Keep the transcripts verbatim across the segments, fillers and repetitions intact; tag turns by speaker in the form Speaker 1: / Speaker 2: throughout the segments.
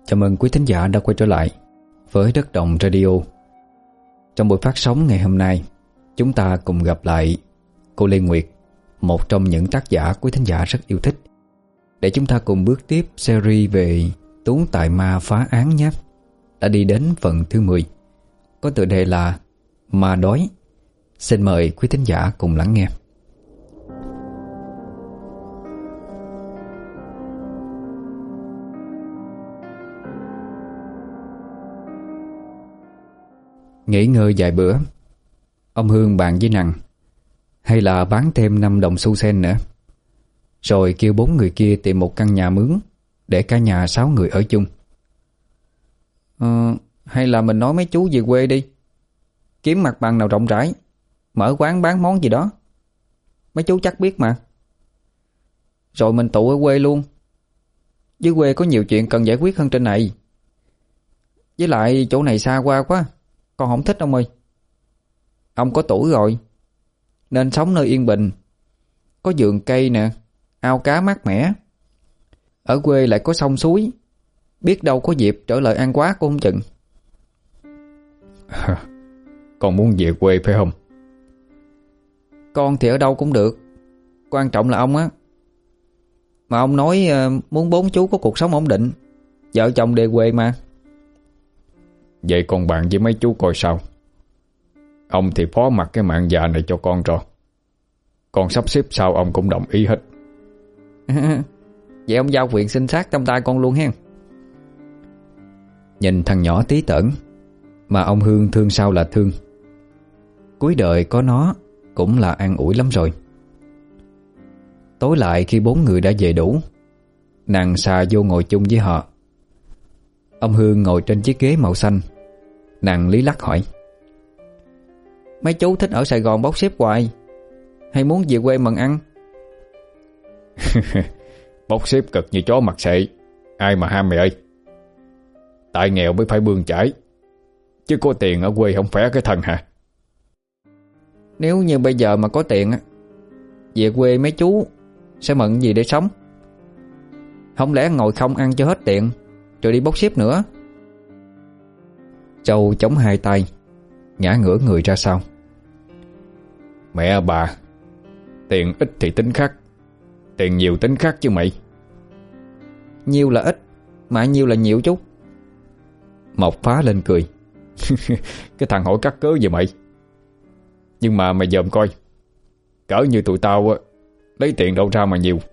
Speaker 1: Chào mừng quý thính giả đã quay trở lại với Đất Đồng Radio. Trong buổi phát sóng ngày hôm nay, chúng ta cùng gặp lại cô Lê Nguyệt, một trong những tác giả quý thính giả rất yêu thích, để chúng ta cùng bước tiếp series về Tú Tài Ma Phá Án nhé. Đã đi đến phần thứ mười, có tựa đề là Ma Đói. Xin mời quý thính giả cùng lắng nghe. Nghỉ ngơi vài bữa, ông Hương bàn với Nằng hay là bán thêm năm đồng xu sen nữa, rồi kêu bốn người kia tìm một căn nhà mướn để cả nhà sáu người ở chung. Ờ, hay là mình nói mấy chú về quê đi, kiếm mặt bằng nào rộng rãi, mở quán bán món gì đó. Mấy chú chắc biết mà. Rồi mình tụ ở quê luôn. Dưới quê có nhiều chuyện cần giải quyết hơn trên này. Với lại chỗ này xa qua quá, con không thích ông ơi. Ông có tuổi rồi, nên sống nơi yên bình, có vườn cây nè, ao cá mát mẻ. Ở quê lại có sông suối, biết đâu có dịp trở lại ăn quá cũng không chừng.
Speaker 2: Con muốn về quê phải không?
Speaker 1: Con thì ở đâu cũng được, quan trọng là ông á. Mà ông nói muốn bốn chú có cuộc sống ổn định, vợ chồng đề quê mà.
Speaker 2: Vậy con bạn với mấy chú coi sao. Ông thì phó mặc cái mạng già này cho con rồi. Con sắp xếp sao ông cũng đồng ý hết.
Speaker 1: Vậy ông giao quyền sinh sát trong tay con luôn hen. Nhìn thằng nhỏ tí tởn mà ông Hương thương sao là thương. Cuối đời có nó cũng là an ủi lắm rồi. Tối lại khi bốn người đã về đủ, nàng xà vô ngồi chung với họ. Ông Hương ngồi trên chiếc ghế màu xanh. Nàng lý lắc hỏi: mấy chú thích ở Sài Gòn bốc xếp hoài, hay muốn về quê mần ăn?
Speaker 2: Bốc xếp cực như chó mặt sệ, ai mà ham mày ơi. Tại nghèo mới phải bươn chải, chứ có tiền ở quê không khỏe cái thân hả?
Speaker 1: Nếu như bây giờ mà có tiền á, về quê mấy chú sẽ mận gì để sống? Không lẽ ngồi không ăn cho hết tiền rồi đi bốc xếp nữa? Châu chống hai tay, ngã ngửa người ra sau.
Speaker 2: Mẹ bà, tiền ít thì tính khác, tiền nhiều tính khác chứ mày.
Speaker 1: Nhiêu là ít, mà nhiêu là nhiều chú.
Speaker 2: Mộc phá lên cười. Cái thằng hỏi cắt cớ vậy mày. Nhưng mà mày dòm coi, cỡ như tụi tao lấy tiền đâu ra mà nhiều.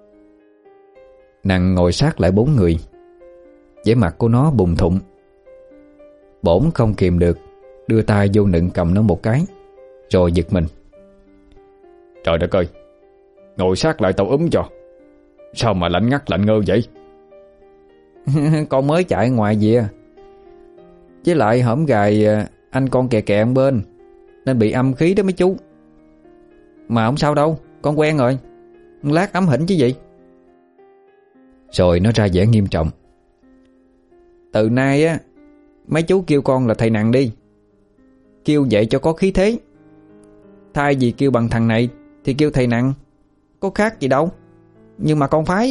Speaker 1: Nàng ngồi sát lại bốn người, vẻ mặt của nó bùng thụng. Bổn không kìm được, đưa tay vô nựng cầm nó một cái, rồi giật mình.
Speaker 2: Trời đất ơi, ngồi sát lại tao úm cho. Sao mà lạnh ngắt lạnh ngơ vậy?
Speaker 1: Con mới chạy ngoài về, với lại hổm gài anh con kè kè bên, nên bị âm khí đó mấy chú. Mà không sao đâu, con quen rồi, lát ấm hỉnh chứ gì. Rồi nó ra vẻ nghiêm trọng. Từ nay á, mấy chú kêu con là thầy Nằng đi. Kêu vậy cho có khí thế. Thay vì kêu bằng thằng này thì kêu thầy Nằng, có khác gì đâu. Nhưng mà con phái.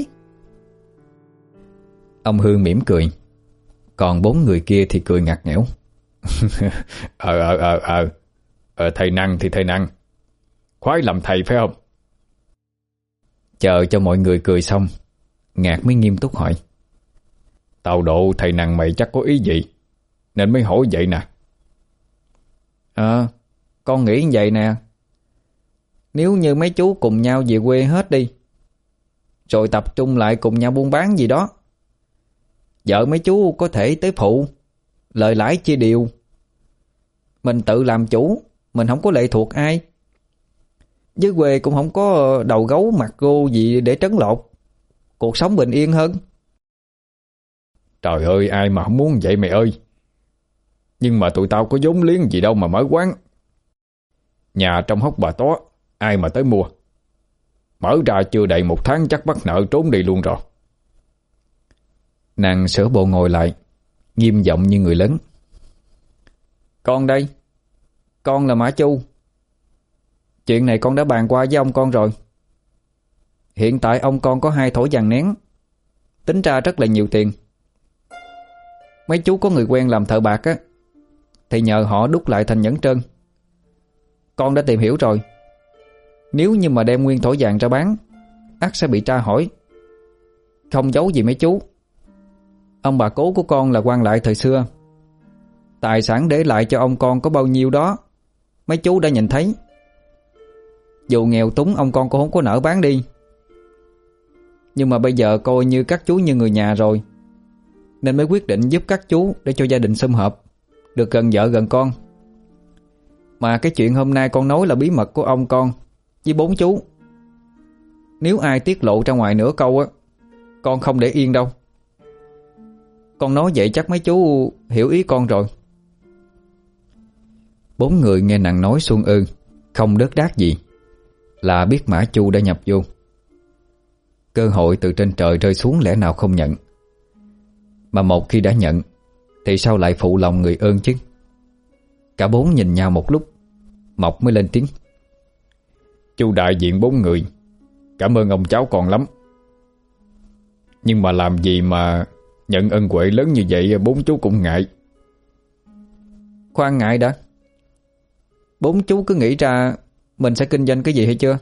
Speaker 1: Ông Hương mỉm cười, còn bốn người kia thì cười ngặt nghẽo.
Speaker 2: Ờ ờ ờ ờ Ờ thầy Nằng thì thầy Nằng, khoái làm thầy phải không?
Speaker 1: Chờ cho mọi người cười xong, Ngạc mới nghiêm túc hỏi:
Speaker 2: tao độ thầy Nằng mày chắc có ý gì, nên mới hỏi vậy nè.
Speaker 1: Ờ, con nghĩ như vậy nè. Nếu như mấy chú cùng nhau về quê hết đi, rồi tập trung lại cùng nhau buôn bán gì đó, vợ mấy chú có thể tới phụ, lời lãi chia đều. Mình tự làm chủ, mình không có lệ thuộc ai. Dưới quê cũng không có đầu gấu mặt gô gì để trấn lột. Cuộc sống bình yên hơn.
Speaker 2: Trời ơi, ai mà không muốn vậy mày ơi. Nhưng mà tụi tao có vốn liếng gì đâu mà mở quán. Nhà trong hốc bà tó, ai mà tới mua. Mở ra chưa đầy một tháng chắc bắt nợ trốn đi luôn rồi.
Speaker 1: Nàng sửa bộ ngồi lại, nghiêm giọng như người lớn. Con đây, con là Mã Chu. Chuyện này con đã bàn qua với ông con rồi. Hiện tại ông con có hai thỏi vàng nén, tính ra rất là nhiều tiền. Mấy chú có người quen làm thợ bạc á, thì nhờ họ đúc lại thành nhẫn trơn. Con đã tìm hiểu rồi. Nếu như mà đem nguyên thỏi vàng ra bán, ắt sẽ bị tra hỏi. Không giấu gì mấy chú, ông bà cố của con là quan lại thời xưa. Tài sản để lại cho ông con có bao nhiêu đó mấy chú đã nhìn thấy. Dù nghèo túng ông con cũng không có nỡ bán đi. Nhưng mà bây giờ coi như các chú như người nhà rồi, nên mới quyết định giúp các chú để cho gia đình sum họp, được gần vợ gần con. Mà cái chuyện hôm nay con nói là bí mật của ông con với bốn chú. Nếu ai tiết lộ ra ngoài nửa câu á, con không để yên đâu. Con nói vậy chắc mấy chú hiểu ý con rồi. Bốn người nghe nàng nói xuân ư, không đớt đát gì, là biết Mã Chu đã nhập vô. Cơ hội từ trên trời rơi xuống lẽ nào không nhận. Mà một khi đã nhận thì sao lại phụ lòng người ơn chứ. Cả bốn nhìn nhau một lúc, Mộc mới lên tiếng.
Speaker 2: Chu đại diện bốn người, cảm ơn ông cháu con lắm. Nhưng mà làm gì mà nhận ân huệ lớn như vậy bốn chú cũng ngại.
Speaker 1: Khoan ngại đã. Bốn chú cứ nghĩ ra mình sẽ kinh doanh cái gì hay chưa?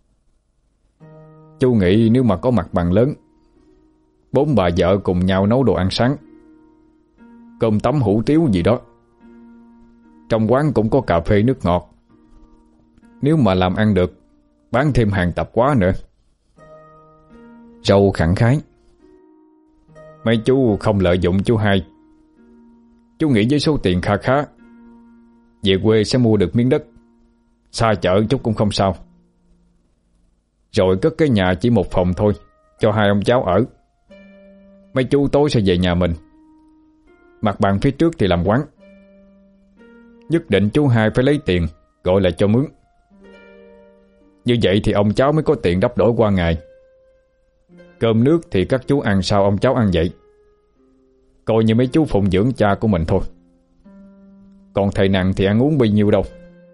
Speaker 2: Chú nghĩ nếu mà có mặt bằng lớn, bốn bà vợ cùng nhau nấu đồ ăn sáng, cơm tấm hủ tiếu gì đó. Trong quán cũng có cà phê nước ngọt. Nếu mà làm ăn được, bán thêm hàng tạp hóa nữa.
Speaker 1: Râu khẳng khái.
Speaker 2: Mấy chú không lợi dụng chú hai. Chú nghĩ với số tiền kha khá, về quê sẽ mua được miếng đất, xa chợ chút cũng không sao. Rồi cất cái nhà chỉ một phòng thôi, cho hai ông cháu ở. Mấy chú tối sẽ về nhà mình. Mặt bằng phía trước thì làm quán. Nhất định chú hai phải lấy tiền gọi là cho mướn. Như vậy thì ông cháu mới có tiền đắp đổi qua ngày. Cơm nước thì các chú ăn sao ông cháu ăn vậy. Coi như mấy chú phụng dưỡng cha của mình thôi. Còn thầy nặng thì ăn uống bao nhiêu đâu.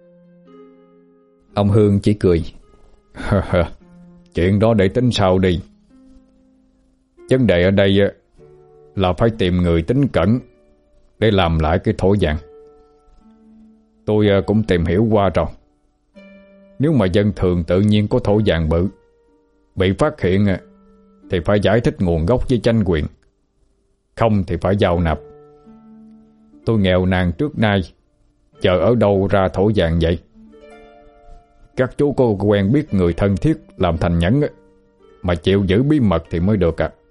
Speaker 1: Ông Hương chỉ cười.
Speaker 2: Chuyện đó để tính sau đi. Vấn đề ở đây là phải tìm người tính cẩn để làm lại cái thỏi vàng. Tôi cũng tìm hiểu qua rồi. Nếu mà dân thường tự nhiên có thỏi vàng bự bị phát hiện thì phải giải thích nguồn gốc với chánh quyền, không thì phải giao nạp. Tôi nghèo nàn trước nay, chờ ở đâu ra thỏi vàng vậy? Các chú có quen biết người thân thiết làm thành nhẫn mà chịu giữ bí mật thì mới được à.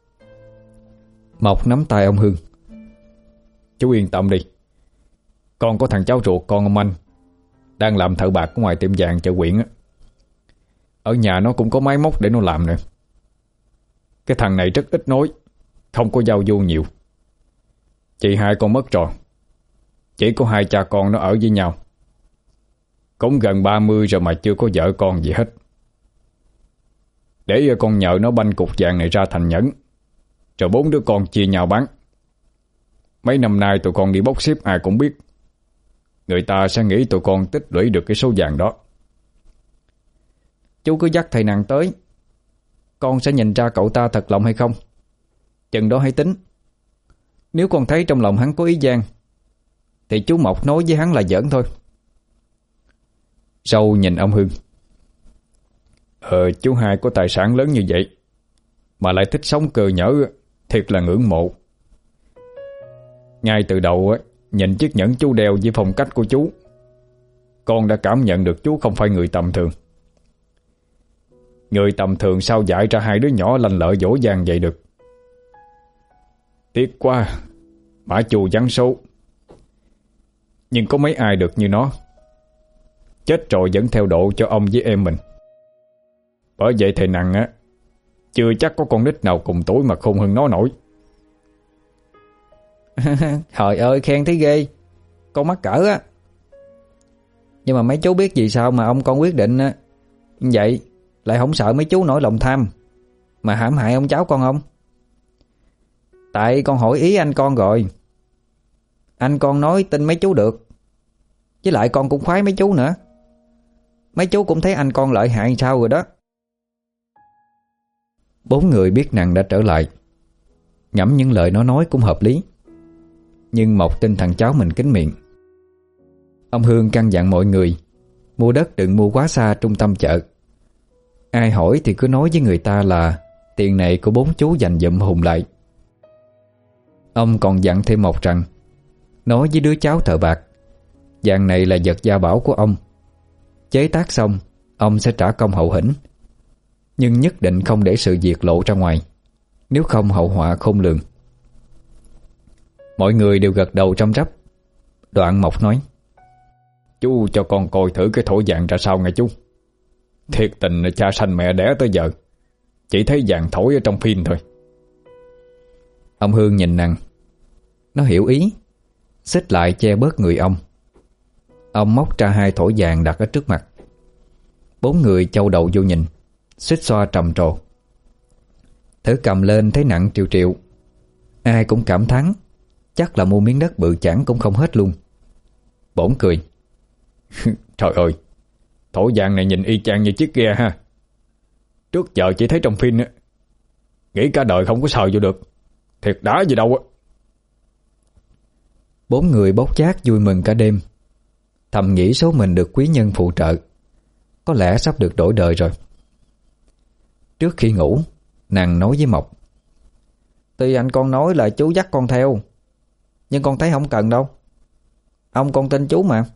Speaker 1: Mộc nắm tay ông Hương.
Speaker 2: Chú yên tâm đi. Con có thằng cháu ruột con ông anh đang làm thợ bạc ở ngoài tiệm vàng chợ huyện á. Ở nhà nó cũng có máy móc để nó làm nữa. Cái thằng này rất ít nói, không có giao du nhiều. Chị hai con mất rồi, chỉ có hai cha con nó ở với nhau. Cũng gần ba mươi rồi mà chưa có vợ con gì hết. Để con nhờ nó banh cục vàng này ra thành nhẫn, rồi bốn đứa con chia nhau bán. Mấy năm nay tụi con đi bốc xếp ai cũng biết. Người ta sẽ nghĩ tụi con tích lũy được cái số vàng đó.
Speaker 1: Chú cứ dắt thầy nặng tới, con sẽ nhìn ra cậu ta thật lòng hay không. Chừng đó hãy tính. Nếu con thấy trong lòng hắn có ý gian thì chú Mộc nói với hắn là giỡn thôi.
Speaker 2: Sâu nhìn ông Hương. Ờ chú hai có tài sản lớn như vậy mà lại thích sống cờ nhỡ, thiệt là ngưỡng mộ. Ngay từ đầu nhìn chiếc nhẫn chú đeo với phong cách của chú, con đã cảm nhận được chú không phải người tầm thường. Người tầm thường sao dạy ra hai đứa nhỏ lanh lợi dỗ dàng vậy được. Tiếc quá, Mã Chu vắng số. Nhưng có mấy ai được như nó. Chết rồi vẫn theo độ cho ông với em mình. Bởi vậy thầy nặng á, chưa chắc có con nít nào cùng tuổi mà khôn hơn nó nổi.
Speaker 1: Trời ơi khen thấy ghê. Con mắc cỡ á. Nhưng mà mấy chú biết vì sao mà ông con quyết định á vậy lại không sợ mấy chú nổi lòng tham mà hãm hại ông cháu con không? Tại con hỏi ý anh con rồi. Anh con nói tin mấy chú được. Với lại con cũng khoái mấy chú nữa. Mấy chú cũng thấy anh con lợi hại sao rồi đó. Bốn người biết nàng đã trở lại, ngẫm những lời nó nói cũng hợp lý. Nhưng Mộc tin thằng cháu mình kín miệng. Ông Hương căn dặn mọi người mua đất đừng mua quá xa trung tâm chợ. Ai hỏi thì cứ nói với người ta là tiền này của bốn chú dành dụm hùng lại. Ông còn dặn thêm Mộc rằng nói với đứa cháu thợ bạc vàng này là vật gia bảo của ông. Chế tác xong ông sẽ trả công hậu hĩnh, nhưng nhất định không để sự việc lộ ra ngoài, nếu không hậu họa khôn lường. Mọi người đều gật đầu răm rắp. Đoạn Mộc nói:
Speaker 2: Chú cho con coi thử cái thổ vàng ra sao nghe chú. Thiệt tình cha sanh mẹ đẻ tới giờ chỉ thấy vàng thổi ở trong phim thôi.
Speaker 1: Ông Hương nhìn nằng. Nó hiểu ý, xích lại che bớt người ông. Ông móc ra hai thỏi vàng đặt ở trước mặt. Bốn người châu đầu vô nhìn, xích xoa trầm trồ. Thử cầm lên thấy nặng triệu triệu. Ai cũng cảm thán chắc là mua miếng đất bự chảng cũng không hết luôn. Bổn cười:
Speaker 2: Trời ơi, thổ vàng này nhìn y chang như chiếc ghe ha. Trước giờ chỉ thấy trong phim á, nghĩ cả đời không có sờ vô được. Thiệt đã gì đâu á.
Speaker 1: Bốn người bốc chác vui mừng cả đêm, thầm nghĩ số mình được quý nhân phụ trợ, có lẽ sắp được đổi đời rồi. Trước khi ngủ, nàng nói với Mộc: Tuy anh con nói là chú dắt con theo, nhưng con thấy không cần đâu. Ông con tin chú mà.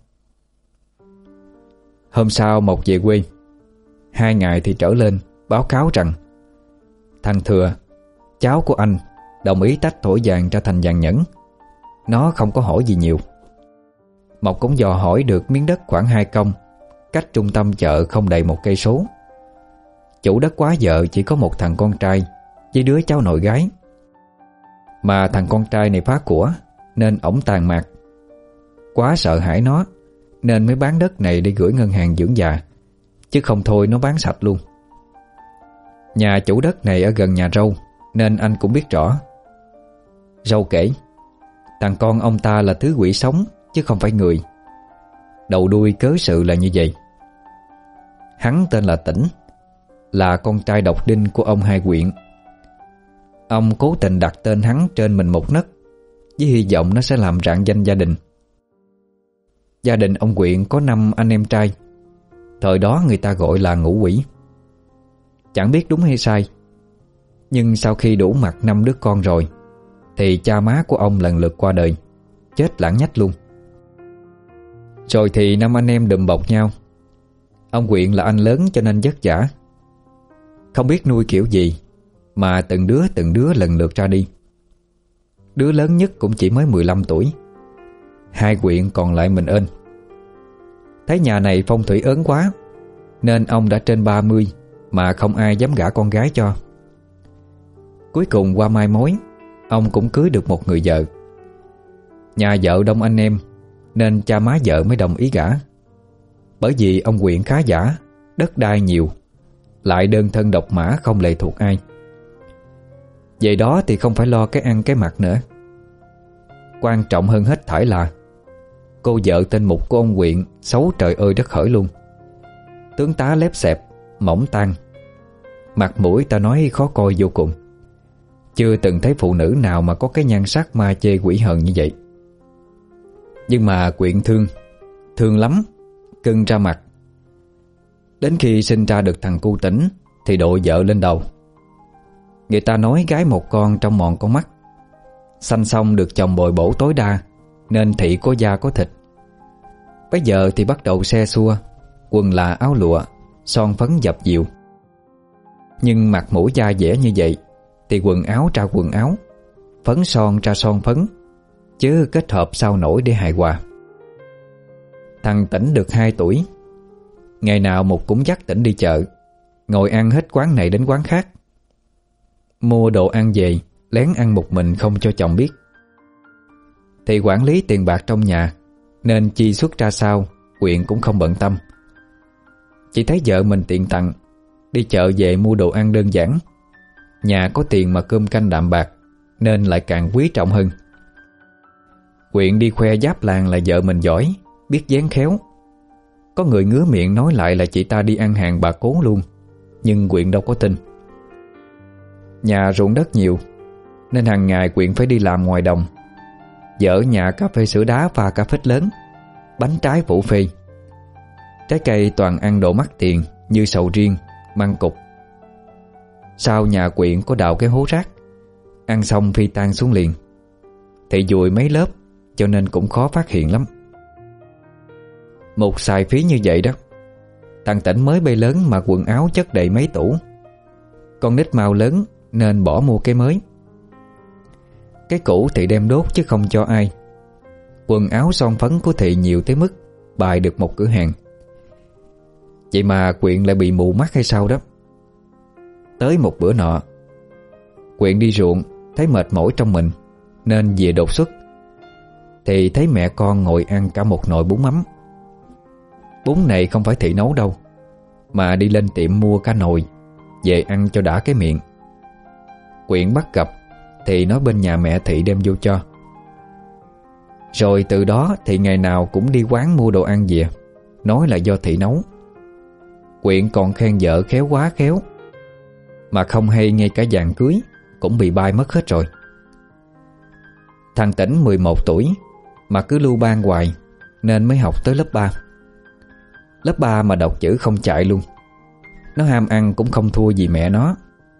Speaker 1: Hôm sau Mộc về quê. Hai ngày thì trở lên báo cáo rằng thằng Thừa, cháu của anh, đồng ý tách thỏi vàng ra thành vàng nhẫn. Nó không có hỏi gì nhiều. Mộc cũng dò hỏi được miếng đất khoảng hai công, cách trung tâm chợ không đầy một cây số. Chủ đất quá vợ chỉ có một thằng con trai với đứa cháu nội gái. Mà thằng con trai này phá của nên ổng tàn mạc. Quá sợ hãi nó nên mới bán đất này để gửi ngân hàng dưỡng già, chứ không thôi nó bán sạch luôn. Nhà chủ đất này ở gần nhà Râu nên anh cũng biết rõ. Râu kể thằng con ông ta là thứ quỷ sống chứ không phải người. Đầu đuôi cớ sự là như vậy. Hắn tên là Tĩnh, là con trai độc đinh của ông Hai Quyện. Ông cố tình đặt tên hắn trên mình một nấc, với hy vọng nó sẽ làm rạng danh gia đình. Gia đình ông Quyện có năm anh em trai. Thời đó người ta gọi là ngũ quỷ. Chẳng biết đúng hay sai, nhưng sau khi đủ mặt năm đứa con rồi thì cha má của ông lần lượt qua đời, chết lãng nhách luôn. Rồi thì năm anh em đùm bọc nhau. Ông Quyện là anh lớn cho nên vất vả. Không biết nuôi kiểu gì mà từng đứa từng đứa lần lượt ra đi. Đứa lớn nhất cũng chỉ mới mười lăm tuổi. Hai Quyện còn lại mình ên. Thấy nhà này phong thủy ớn quá nên ông đã trên ba mươi mà không ai dám gả con gái cho. Cuối cùng qua mai mối, ông cũng cưới được một người vợ. Nhà vợ đông anh em nên cha má vợ mới đồng ý gả. Bởi vì ông Quyện khá giả, đất đai nhiều, lại đơn thân độc mã không lệ thuộc ai. Vậy đó thì không phải lo cái ăn cái mặc nữa. Quan trọng hơn hết thảy là cô vợ tên Mục của ông Quyện xấu trời ơi đất khởi luôn. Tướng tá lép xẹp, mỏng tang, mặt mũi ta nói khó coi vô cùng. Chưa từng thấy phụ nữ nào mà có cái nhan sắc ma chê quỷ hờn như vậy. Nhưng mà Quyện thương, thương lắm, cưng ra mặt. Đến khi sinh ra được thằng cu Tĩnh thì độ vợ lên đầu. Người ta nói gái một con trong mòn con mắt. Sanh xong được chồng bồi bổ tối đa nên thị có da có thịt. Bây giờ thì bắt đầu xe xua, quần là áo lụa, son phấn dập dịu. Nhưng mặt mũi da dẻ như vậy thì quần áo ra quần áo, phấn son ra son phấn, chứ kết hợp sao nổi để hài hòa. Thằng Tĩnh được hai tuổi. Ngày nào Mục cũng dắt Tĩnh đi chợ, ngồi ăn hết quán này đến quán khác. Mua đồ ăn về lén ăn một mình không cho chồng biết. Thì quản lý tiền bạc trong nhà nên chi xuất ra sao Quyện cũng không bận tâm. Chỉ thấy vợ mình tiện tặng, đi chợ về mua đồ ăn đơn giản. Nhà có tiền mà cơm canh đạm bạc nên lại càng quý trọng hơn. Quyện đi khoe giáp làng là vợ mình giỏi, biết dán khéo. Có người ngứa miệng nói lại là chị ta đi ăn hàng bà cố luôn, nhưng Quyện đâu có tin. Nhà ruộng đất nhiều nên hàng ngày Quyện phải đi làm ngoài đồng. Dở nhà cà phê sữa đá pha cà phê lớn, bánh trái phủ phê. Trái cây toàn ăn đồ mắc tiền như sầu riêng, măng cục. Sau nhà Quyện có đào cái hố rác, ăn xong phi tan xuống liền. Thì dùi mấy lớp cho nên cũng khó phát hiện lắm. Một xài phí như vậy đó. Thằng Tỉnh mới bay lớn mà quần áo chất đầy mấy tủ. Con nít mau lớn nên bỏ mua cái mới. Cái cũ thì đem đốt chứ không cho ai. Quần áo son phấn của Thị nhiều tới mức bài được một cửa hàng. Vậy mà Quyện lại bị mù mắt hay sao đó. Tới một bữa nọ, Quyện đi ruộng thấy mệt mỏi trong mình nên về đột xuất. Thì thấy mẹ con ngồi ăn cả một nồi bún mắm. Bún này không phải Thị nấu đâu, mà đi lên tiệm mua cả nồi về ăn cho đã cái miệng. Quyện bắt gặp thì nói bên nhà mẹ Thị đem vô cho. Rồi từ đó Thị ngày nào cũng đi quán mua đồ ăn về, nói là do Thị nấu. Quyện còn khen vợ khéo quá khéo, mà không hay ngay cả vàng cưới cũng bị bay mất hết rồi. Thằng Tỉnh mười một tuổi mà cứ lưu ban hoài nên mới học tới lớp ba. Lớp ba mà đọc chữ không chạy luôn. Nó ham ăn cũng không thua gì mẹ nó.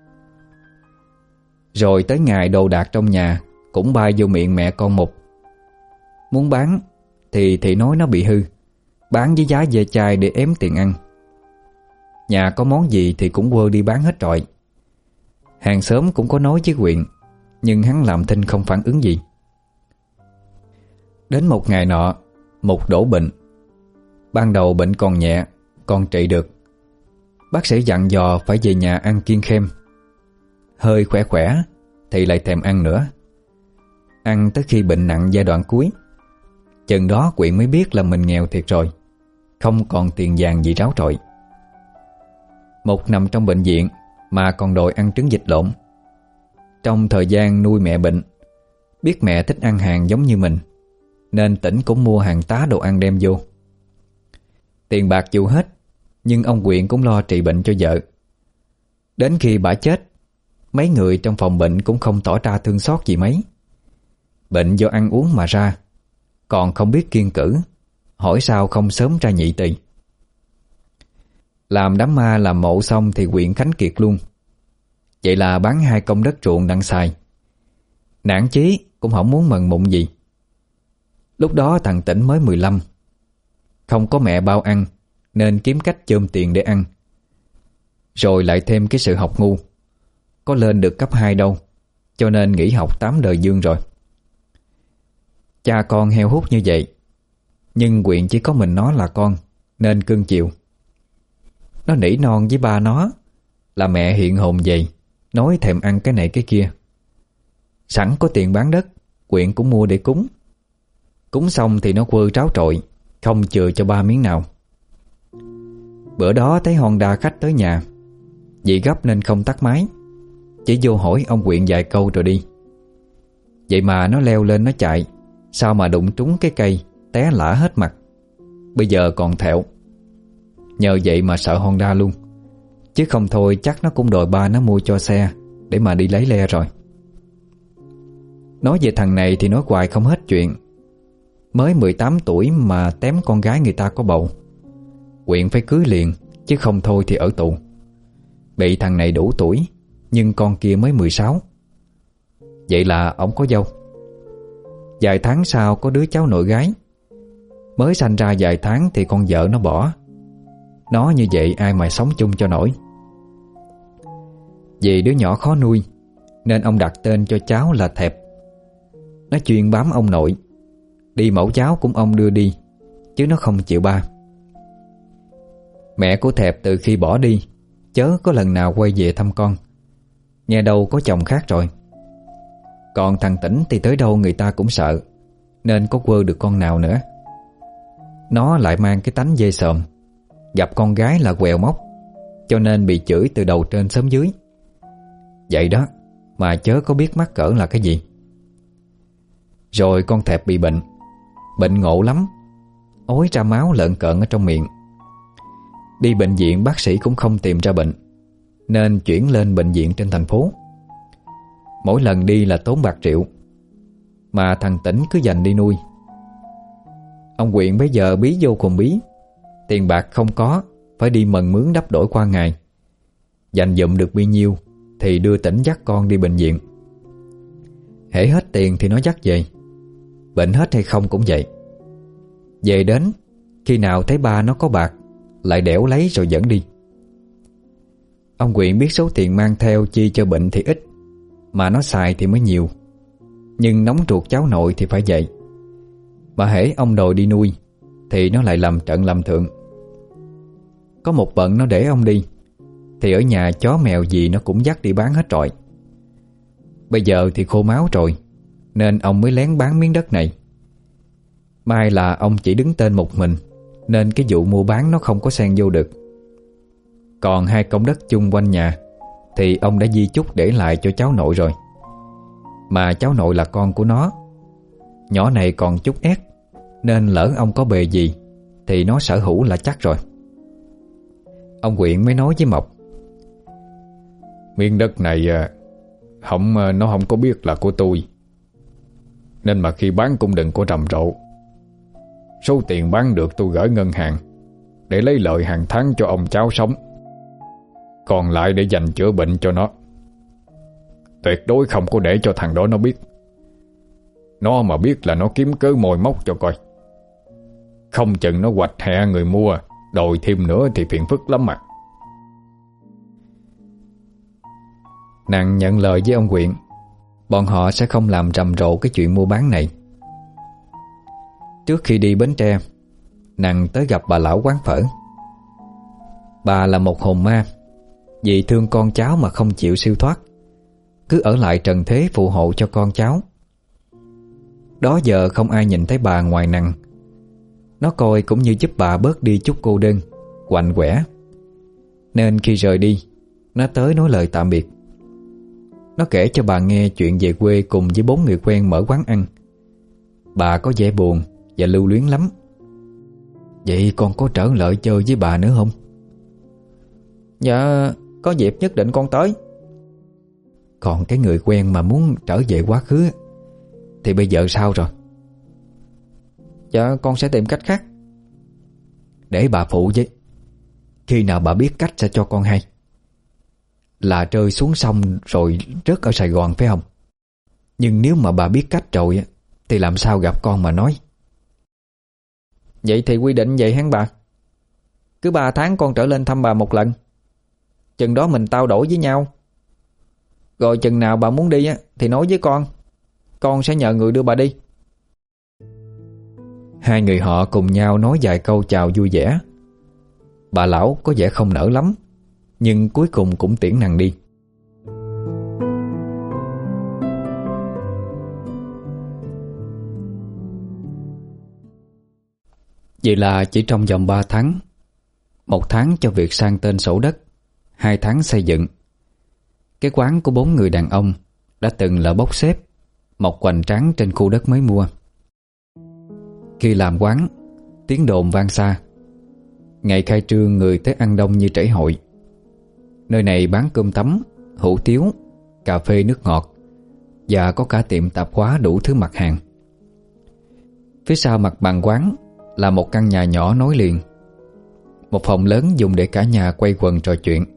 Speaker 1: Rồi tới ngày đồ đạc trong nhà cũng bay vô miệng mẹ con Mục. Muốn bán thì Thị nói nó bị hư, bán với giá dê chai để ém tiền ăn. Nhà có món gì thì cũng quơ đi bán hết trọi. Hàng xóm cũng có nói với Quyện, nhưng hắn làm thinh không phản ứng gì. Đến một ngày nọ, Mục đổ bệnh. Ban đầu bệnh còn nhẹ, còn trị được. Bác sĩ dặn dò phải về nhà ăn kiêng khem. Hơi khỏe khỏe thì lại thèm ăn nữa. Ăn tới khi bệnh nặng giai đoạn cuối. Chừng đó Quyện mới biết là mình nghèo thiệt rồi, không còn tiền vàng gì ráo trội. Mục nằm trong bệnh viện mà còn đòi ăn trứng vịt lộn. Trong thời gian nuôi mẹ bệnh, biết mẹ thích ăn hàng giống như mình, nên Tỉnh cũng mua hàng tá đồ ăn đem vô. Tiền bạc dù hết, nhưng ông Quyện cũng lo trị bệnh cho vợ. Đến khi bà chết, mấy người trong phòng bệnh cũng không tỏ ra thương xót gì mấy. Bệnh do ăn uống mà ra, còn không biết kiêng cữ, hỏi sao không sớm ra nhị tỳ. Làm đám ma làm mộ xong thì Quyện khánh kiệt luôn. Vậy là bán hai công đất ruộng đặng xài. Nản chí cũng không muốn mần mụn gì. Lúc đó thằng Tỉnh mới mười lăm, không có mẹ bao ăn nên kiếm cách chôm tiền để ăn. Rồi lại thêm cái sự học ngu, có lên được cấp hai đâu, cho nên nghỉ học tám đời dương rồi. Cha con heo hút như vậy, nhưng Quyện chỉ có mình nó là con nên cưng chiều. Nó nỉ non với ba nó là mẹ hiện hồn vậy, nói thèm ăn cái này cái kia. Sẵn có tiền bán đất, Quyện cũng mua để cúng. Cúng xong thì nó quơ tráo trội, không chừa cho ba miếng nào. Bữa đó thấy Honda khách tới nhà, vì gấp nên không tắt máy, chỉ vô hỏi ông Quyện vài câu rồi đi. Vậy mà nó leo lên nó chạy, sao mà đụng trúng cái cây, té lả hết mặt. Bây giờ còn thẹo. Nhờ vậy mà sợ Honda luôn, chứ không thôi chắc nó cũng đòi ba nó mua cho xe để mà đi lấy le rồi. Nói về thằng này thì nói hoài không hết chuyện. Mới mười tám tuổi mà tém con gái người ta có bầu. Quyện phải cưới liền, chứ không thôi thì ở tù. Bị thằng này đủ tuổi, nhưng con kia mới mười sáu. Vậy là ổng có dâu. Vài tháng sau có đứa cháu nội gái. Mới sanh ra vài tháng thì con vợ nó bỏ. Nó như vậy ai mà sống chung cho nổi. Vì đứa nhỏ khó nuôi nên ông đặt tên cho cháu là Thẹp. Nó chuyên bám ông nội, đi mẫu cháu cũng ông đưa đi, chứ nó không chịu ba. Mẹ của Thẹp từ khi bỏ đi chớ có lần nào quay về thăm con. Nghe đâu có chồng khác rồi. Còn thằng Tỉnh thì tới đâu người ta cũng sợ, nên có quơ được con nào nữa. Nó lại mang cái tánh dê sòm, gặp con gái là quèo móc, cho nên bị chửi từ đầu trên xóm dưới. Vậy đó mà chớ có biết mắc cỡ là cái gì. Rồi con Thẹp bị bệnh. Bệnh ngộ lắm, ói ra máu lợn cợn ở trong miệng. Đi bệnh viện bác sĩ cũng không tìm ra bệnh, nên chuyển lên bệnh viện trên thành phố. Mỗi lần đi là tốn bạc triệu. mà thằng Tĩnh cứ dành đi nuôi. Ông Quyện bây giờ bí vô cùng bí. Tiền bạc không có, phải đi mần mướn đắp đổi qua ngày. Dành dụm được bao nhiêu thì đưa Tĩnh dắt con đi bệnh viện. Hễ hết tiền thì nó dắt về. Bệnh hết hay không cũng vậy. Về đến, khi nào thấy ba nó có bạc lại đẻo lấy rồi dẫn đi. Ông Quyện biết số tiền mang theo chi cho bệnh thì ít, mà nó xài thì mới nhiều. Nhưng nóng ruột cháu nội thì phải vậy. Mà hễ ông đòi đi nuôi thì nó lại làm trận làm thượng. Có một bận nó để ông đi thì ở nhà chó mèo gì nó cũng dắt đi bán hết trọi. Bây giờ thì khô máu rồi, nên ông mới lén bán miếng đất này. May là ông chỉ đứng tên một mình, nên cái vụ mua bán nó không có xen vô được. Còn hai công đất chung quanh nhà thì ông đã di chúc để lại cho cháu nội rồi. Mà cháu nội là con của nó. Nhỏ này còn chút ép, nên lỡ ông có bề gì thì nó sở hữu là chắc rồi. Ông Quyện mới nói với Mộc:
Speaker 2: Miếng đất này không, nó không có biết là của tôi, nên mà khi bán cũng đừng có rầm rộ. Số tiền bán được tôi gửi ngân hàng để lấy lợi hàng tháng cho ông cháu sống, còn lại để dành chữa bệnh cho nó. Tuyệt đối không có để cho thằng đó nó biết. Nó mà biết là nó kiếm cớ mồi móc cho coi. Không chừng nó hoạch hẹ người mua, đòi thêm nữa thì phiền phức lắm mà.
Speaker 1: Nàng nhận lời với ông Quyện. Bọn họ sẽ không làm rầm rộ cái chuyện mua bán này. Trước khi đi Bến Tre, nàng tới gặp bà lão quán phở. Bà là một hồn ma, vì thương con cháu mà không chịu siêu thoát, cứ ở lại trần thế phù hộ cho con cháu. Đó giờ không ai nhìn thấy bà ngoài nàng. Nó coi cũng như giúp bà bớt đi chút cô đơn, quạnh quẻ. Nên khi rời đi, nó tới nói lời tạm biệt. Nó kể cho bà nghe chuyện về quê cùng với bốn người quen mở quán ăn. Bà có vẻ buồn và lưu luyến lắm. Vậy con có trở lại chơi với bà nữa không?
Speaker 3: Dạ, có dịp nhất định con tới.
Speaker 1: Còn cái người quen mà muốn trở về quá khứ thì bây giờ sao rồi?
Speaker 3: Dạ, con sẽ tìm cách khác.
Speaker 1: Để bà phụ với. Khi nào bà biết cách sẽ cho con hay. Là rơi xuống sông rồi rớt ở Sài Gòn phải không? Nhưng nếu mà bà biết cách rồi thì làm sao gặp con mà nói.
Speaker 3: Vậy thì quy định vậy hả bà? Cứ ba tháng con trở lên thăm bà một lần. Chừng đó mình trao đổi với nhau. Rồi chừng nào bà muốn đi thì nói với con. Con sẽ nhờ người đưa bà đi.
Speaker 1: Hai người họ cùng nhau nói vài câu chào vui vẻ. Bà lão có vẻ không nỡ lắm, nhưng cuối cùng cũng tiễn nàng đi. Vậy là chỉ trong vòng ba tháng, một tháng cho việc sang tên sổ đất, hai tháng xây dựng, cái quán của bốn người đàn ông đã từng là bốc xếp, mọc hoành tráng trên khu đất mới mua. Khi làm quán, tiếng đồn vang xa. Ngày khai trương người tới ăn đông như trễ hội. Nơi này bán cơm tấm, hủ tiếu, cà phê nước ngọt, và có cả tiệm tạp hóa đủ thứ mặt hàng. Phía sau mặt bằng quán là một căn nhà nhỏ nối liền. Một phòng lớn dùng để cả nhà quay quần trò chuyện.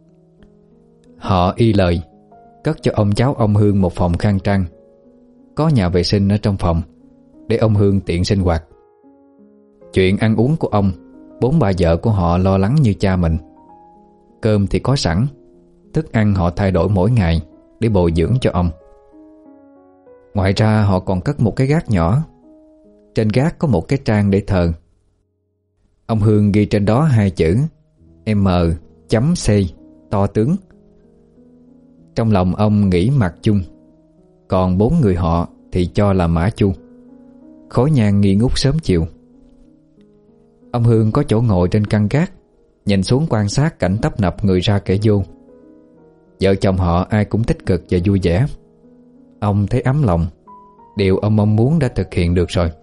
Speaker 1: Họ y lời cất cho ông cháu ông Hương một phòng khang trang, có nhà vệ sinh ở trong phòng để ông Hương tiện sinh hoạt. Chuyện ăn uống của ông, bốn bà vợ của họ lo lắng như cha mình. Cơm thì có sẵn, thức ăn họ thay đổi mỗi ngày để bồi dưỡng cho ông. Ngoài ra họ còn cất một cái gác nhỏ. Trên gác có một cái trang để thờ. Ông Hương ghi trên đó hai chữ M chấm C to tướng. Trong lòng ông nghĩ Mạc Chung, còn bốn người họ thì cho là Mã Chu. Khói nhang nghi ngút sớm chiều. Ông Hương có chỗ ngồi trên căn gác, nhìn xuống quan sát cảnh tấp nập người ra kẻ vô. Vợ chồng họ ai cũng tích cực và vui vẻ. Ông thấy ấm lòng. Điều ông mong muốn đã thực hiện được rồi.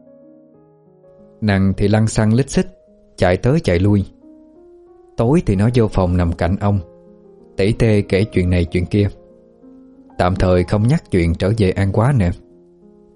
Speaker 1: Nàng thì lăn xăng lít xích, chạy tới chạy lui. Tối thì nó vô phòng nằm cạnh ông, tỉ tê kể chuyện này chuyện kia. Tạm thời không nhắc chuyện trở về An Quá nè.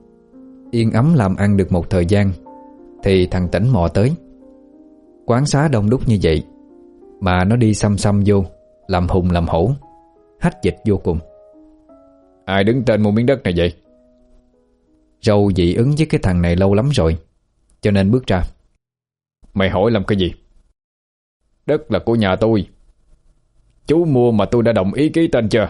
Speaker 1: Yên ấm làm ăn được một thời gian thì thằng Tỉnh mò tới. Quán xá đông đúc như vậy mà nó đi xăm xăm vô, làm hùng làm hổ, hách dịch vô cùng.
Speaker 2: Ai đứng tên mua miếng đất này vậy?
Speaker 1: Râu dị ứng với cái thằng này lâu lắm rồi, cho nên bước ra.
Speaker 2: Mày hỏi làm cái gì? Đất là của nhà tôi. Chú mua mà tôi đã đồng ý ký tên chưa?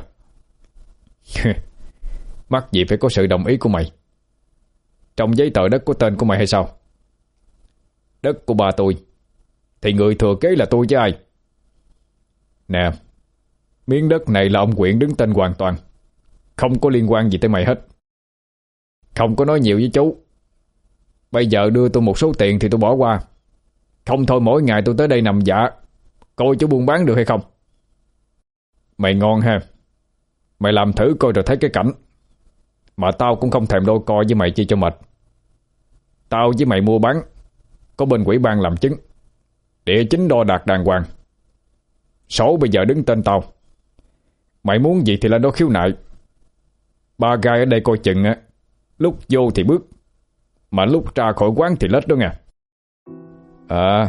Speaker 2: Mắc gì phải có sự đồng ý của mày? Trong giấy tờ đất có tên của mày hay sao? Đất của ba tôi thì người thừa kế là tôi chứ ai. Nè, miếng đất này là ông Quyện đứng tên hoàn toàn, không có liên quan gì tới mày hết. Không có nói nhiều với chú. Bây giờ đưa tôi một số tiền thì tôi bỏ qua. Không thôi mỗi ngày tôi tới đây nằm dạ coi chú buôn bán được hay không. Mày ngon ha. Mày làm thử coi rồi thấy cái cảnh. Mà tao cũng không thèm đôi co với mày chi cho mệt. Tao với mày mua bán có bên quỹ ban làm chứng, địa chính đo đạc đàng hoàng. Sổ bây giờ đứng tên tao. Mày muốn gì thì lên đó khiếu nại. Ba gai ở đây coi chừng á, lúc vô thì bước, mà lúc ra khỏi quán thì lết đó nha. À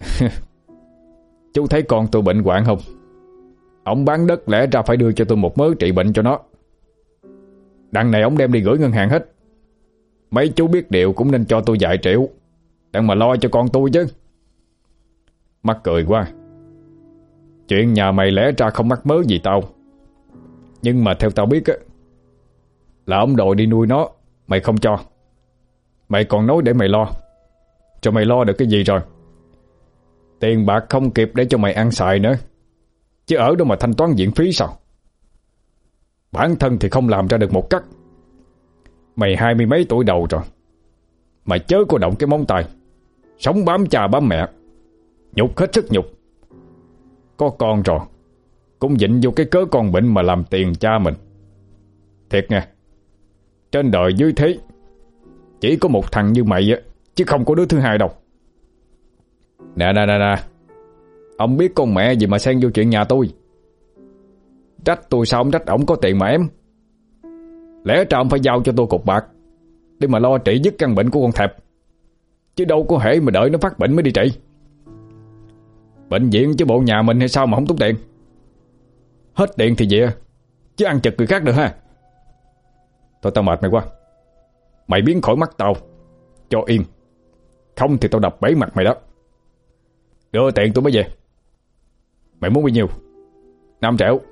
Speaker 2: chú thấy con tôi bệnh hoạn không? Ông bán đất lẽ ra phải đưa cho tôi một mớ trị bệnh cho nó. Đằng này ông đem đi gửi ngân hàng hết. Mấy chú biết điều cũng nên cho tôi vài triệu đặng mà lo cho con tôi chứ. Mắc cười quá. Chuyện nhà mày lẽ ra không mắc mớ gì tao, nhưng mà theo tao biết á, là ông đòi đi nuôi nó, mày không cho. Mày còn nói để mày lo. Cho mày lo được cái gì rồi? Tiền bạc không kịp để cho mày ăn xài nữa, chứ ở đâu mà thanh toán viện phí sao? Bản thân thì không làm ra được một cắt. Mày hai mươi mấy tuổi đầu rồi, mày chớ có động cái móng tay. Sống bám cha bám mẹ, nhục hết sức nhục. Có con rồi cũng dịnh vô cái cớ con bệnh mà làm tiền cha mình. Thiệt nha, trên đời dưới thế chỉ có một thằng như mày á, chứ không có đứa thứ hai đâu. Nè nè nè nè, ông biết con mẹ gì mà xen vô chuyện nhà tôi. Trách tôi sao ông trách ổng có tiền mà em. Lẽ ra ông phải giao cho tôi cục bạc để mà lo trị dứt căn bệnh của con thẹp, chứ đâu có hễ mà đợi nó phát bệnh mới đi trị. Bệnh viện chứ bộ nhà mình hay sao mà không tốn tiền. Hết tiền thì về, chứ ăn chật người khác được ha. Thôi tao mệt mày quá. Mày biến khỏi mắt tao cho yên, không thì tao đập bể mặt mày đó. Đưa tiền tôi mới về. Mày muốn bao nhiêu? Năm triệu.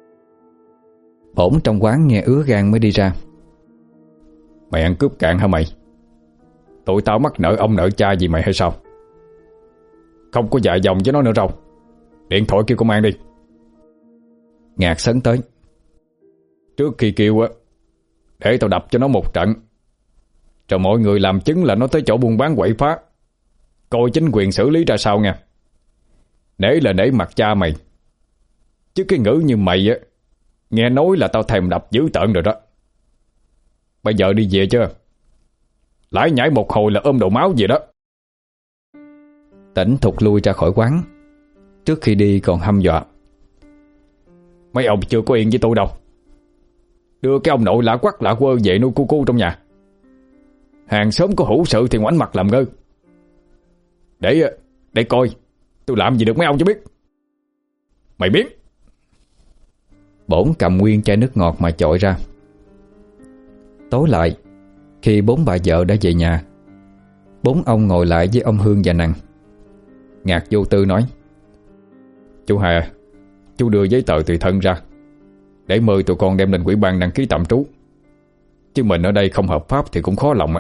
Speaker 1: Ổn trong quán nghe ứa gan mới đi ra.
Speaker 2: Mày ăn cướp cạn hả mày? Tụi tao mắc nợ ông nợ cha gì mày hay sao? Không có dại dòng với nó nữa đâu. Điện thoại kêu công an đi.
Speaker 1: Ngạc sấn tới.
Speaker 2: Trước khi kêu á, để tao đập cho nó một trận, rồi mọi người làm chứng là nó tới chỗ buôn bán quậy phá, coi chính quyền xử lý ra sao nha. Nể là nể mặt cha mày, chứ cái ngữ như mày á, nghe nói là tao thèm đập dữ tợn rồi đó. Bây giờ đi về chưa? Lãi nhảy một hồi là ôm đầu máu gì đó.
Speaker 1: Tỉnh thụt lui ra khỏi quán. Trước khi đi còn hăm dọa.
Speaker 2: Mấy ông chưa có yên với tôi đâu. Đưa cái ông nội lạ quắc lạ quơ về nuôi cu cu trong nhà. Hàng xóm có hữu sự thì ngoảnh mặt làm ngơ. Để để coi tôi làm gì được mấy ông cho biết. Mày biết.
Speaker 1: Bổn cầm nguyên chai nước ngọt mà chọi ra. Tối lại, khi bốn bà vợ đã về nhà, bốn ông ngồi lại với ông Hương và Nằng. Ngạc vô tư nói:
Speaker 2: Chú Hà, chú đưa giấy tờ tùy thân ra để mời tụi con đem lên quỹ ban đăng ký tạm trú, chứ mình ở đây không hợp pháp thì cũng khó lòng ạ.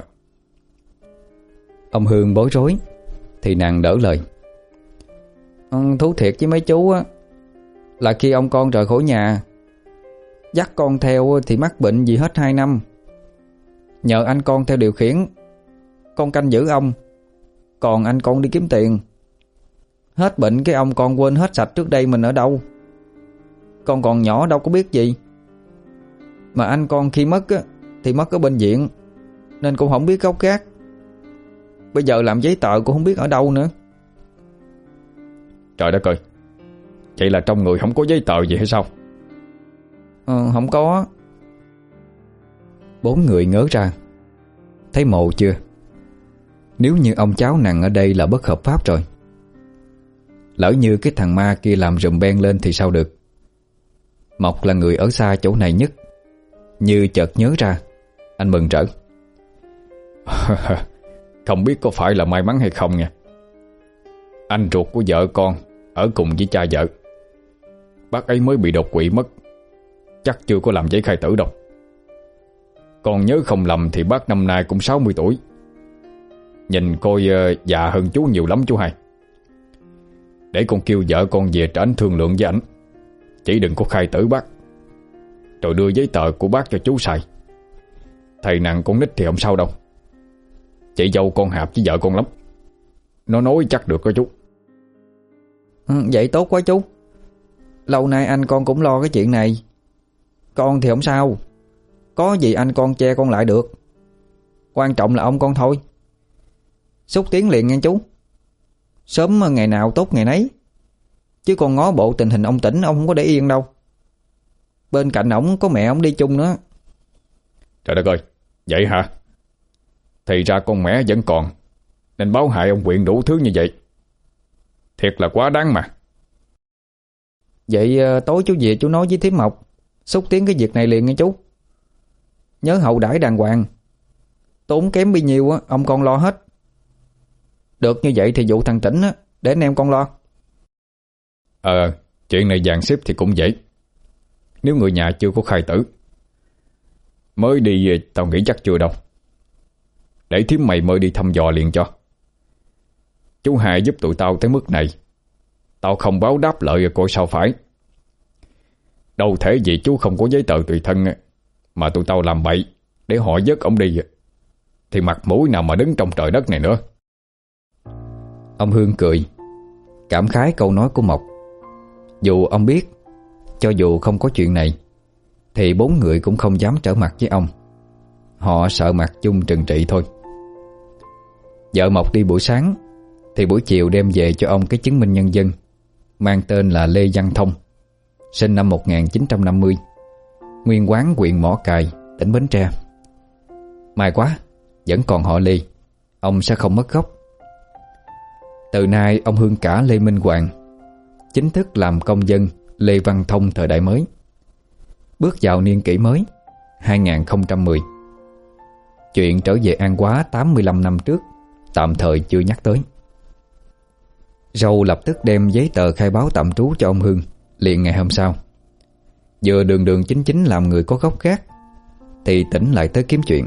Speaker 1: Ông Hương bối rối thì Nằng đỡ lời: ừ, Thú thiệt với mấy chú á, là khi ông con rời khỏi nhà, dắt con theo thì mắc bệnh gì hết hai năm. Nhờ anh con theo điều khiển, con canh giữ ông, còn anh con đi kiếm tiền. Hết bệnh cái ông con quên hết sạch trước đây mình ở đâu. Con còn nhỏ đâu có biết gì. Mà anh con khi mất á, thì mất ở bệnh viện, nên cũng không biết gốc gác. Bây giờ làm giấy tờ cũng không biết ở đâu nữa.
Speaker 2: Trời đất ơi, vậy là trong người không có giấy tờ gì hay sao?
Speaker 1: Ờ, không có. Bốn người ngớ ra. Thấy mộ chưa? Nếu như ông cháu nằm ở đây là bất hợp pháp rồi. Lỡ như cái thằng ma kia làm rùm beng lên thì sao được. Mộc là người ở xa chỗ này nhất. Như chợt nhớ ra, anh mừng rỡ.
Speaker 2: Không biết có phải là may mắn hay không nha. Anh ruột của vợ con ở cùng với cha vợ. Bác ấy mới bị đột quỵ mất, chắc chưa có làm giấy khai tử đâu. Con nhớ không lầm thì bác năm nay cũng sáu mươi tuổi. Nhìn coi uh, già hơn chú nhiều lắm chú hai. Để con kêu vợ con về trển thương lượng với ảnh, chỉ đừng có khai tử bác, rồi đưa giấy tờ của bác cho chú xài. Thầy nặng con nít thì không sao đâu. Chị dâu con hạp với vợ con lắm, nó nói chắc được đó chú.
Speaker 3: Ừ, vậy tốt quá chú. Lâu nay anh con cũng lo cái chuyện này. Con thì không sao, có gì anh con che con lại được. Quan trọng là ông con thôi. Xúc tiến liền nghe chú. Sớm ngày nào tốt ngày nấy. Chứ còn ngó bộ tình hình ông Tỉnh, ông không có để yên đâu. Bên cạnh ổng có mẹ ổng đi chung nữa.
Speaker 2: Trời đất ơi, vậy hả? Thì ra con mẹ vẫn còn, nên báo hại ông Quyện đủ thứ như vậy. Thiệt là quá đáng mà.
Speaker 3: Vậy tối chú về chú nói với thím Mộc xúc tiến cái việc này liền nghe chú. Nhớ hậu đãi đàng hoàng. Tốn kém bao nhiêu á, ông con lo hết. Được như vậy thì vụ thằng Tỉnh á, để anh em con lo.
Speaker 2: Ờ, chuyện này dàn xếp thì cũng dễ. Nếu người nhà chưa có khai tử. Mới đi tao nghĩ chắc chưa đâu. Để thím mày mới đi thăm dò liền cho. Chú hai giúp tụi tao tới mức này, tao không báo đáp lợi coi sao phải. Đâu thể vì chú không có giấy tờ tùy thân mà tụi tao làm bậy để họ vớt ông đi, thì mặt mũi nào mà đứng trong trời đất này nữa.
Speaker 1: Ông Hương cười, cảm khái câu nói của Mộc. Dù ông biết, cho dù không có chuyện này thì bốn người cũng không dám trở mặt với ông. Họ sợ mặt chung trừng trị thôi. Vợ Mộc đi buổi sáng thì buổi chiều đem về cho ông cái chứng minh nhân dân mang tên là Lê Văn Thông, sinh năm một nghìn chín trăm năm mươi, nguyên quán huyện Mỏ Cày, tỉnh Bến Tre. May quá, vẫn còn họ Lê, ông sẽ không mất gốc. Từ nay ông Hương cả Lê Minh Hoàng chính thức làm công dân Lê Văn Thông thời đại mới, bước vào niên kỷ mới hai nghìn không trăm mười. Chuyện trở về An Hóa tám mươi lăm năm trước tạm thời chưa nhắc tới. Râu lập tức đem giấy tờ khai báo tạm trú cho ông Hương liền ngày hôm sau. Vừa đường đường chính chính làm người có gốc gác thì Tỉnh lại tới kiếm chuyện.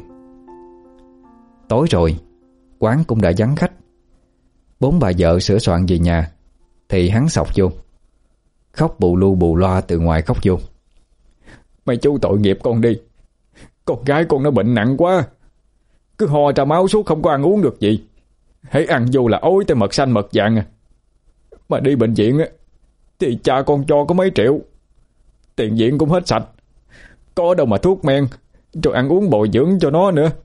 Speaker 1: Tối rồi, quán cũng đã vắng khách. Bốn bà vợ sửa soạn về nhà thì hắn xộc vô, khóc bù lu bù loa từ ngoài khóc vô.
Speaker 2: Mày chú tội nghiệp con đi. Con gái con nó bệnh nặng quá, cứ ho ra máu suốt, không có ăn uống được gì. Hãy ăn vô là ối tới mật xanh mật vàng à. Mà đi bệnh viện á thì cha con cho có mấy triệu, tiền viện cũng hết sạch, có đâu mà thuốc men rồi ăn uống bồi dưỡng cho nó nữa.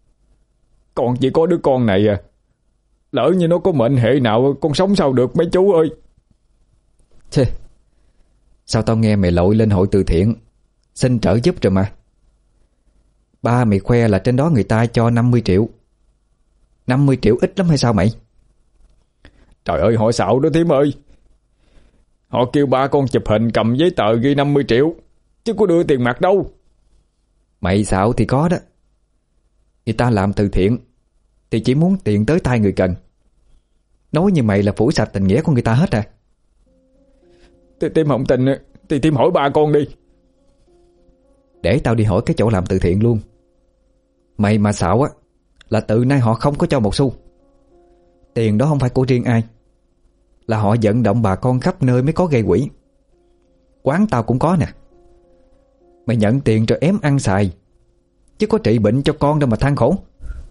Speaker 2: Con chỉ có đứa con này à, lỡ như nó có mệnh hệ nào con sống sao được mấy chú ơi.
Speaker 1: Chê, sao tao nghe mày lội lên hội từ thiện xin trợ giúp rồi mà. Ba mày khoe là trên đó người ta cho năm mươi triệu. năm mươi triệu ít lắm hay sao mày?
Speaker 2: Trời ơi, họ xạo đó thím ơi. Họ kêu ba con chụp hình cầm giấy tờ ghi năm mươi triệu, chứ có đưa tiền mặt đâu.
Speaker 1: Mày xạo thì có đó. Người ta làm từ thiện thì chỉ muốn tiền tới tay người cần. Nói như mày là phủi sạch tình nghĩa của người ta hết à.
Speaker 2: Tim không tin thì Tim hỏi ba con đi.
Speaker 1: Để tao đi hỏi cái chỗ làm từ thiện luôn. Mày mà xạo á là từ nay họ không có cho một xu. Tiền đó không phải của riêng ai, là họ vận động bà con khắp nơi mới có gây quỹ. Quán tao cũng có nè. Mày nhận tiền rồi ém ăn xài, chứ có trị bệnh cho con đâu mà than khổ.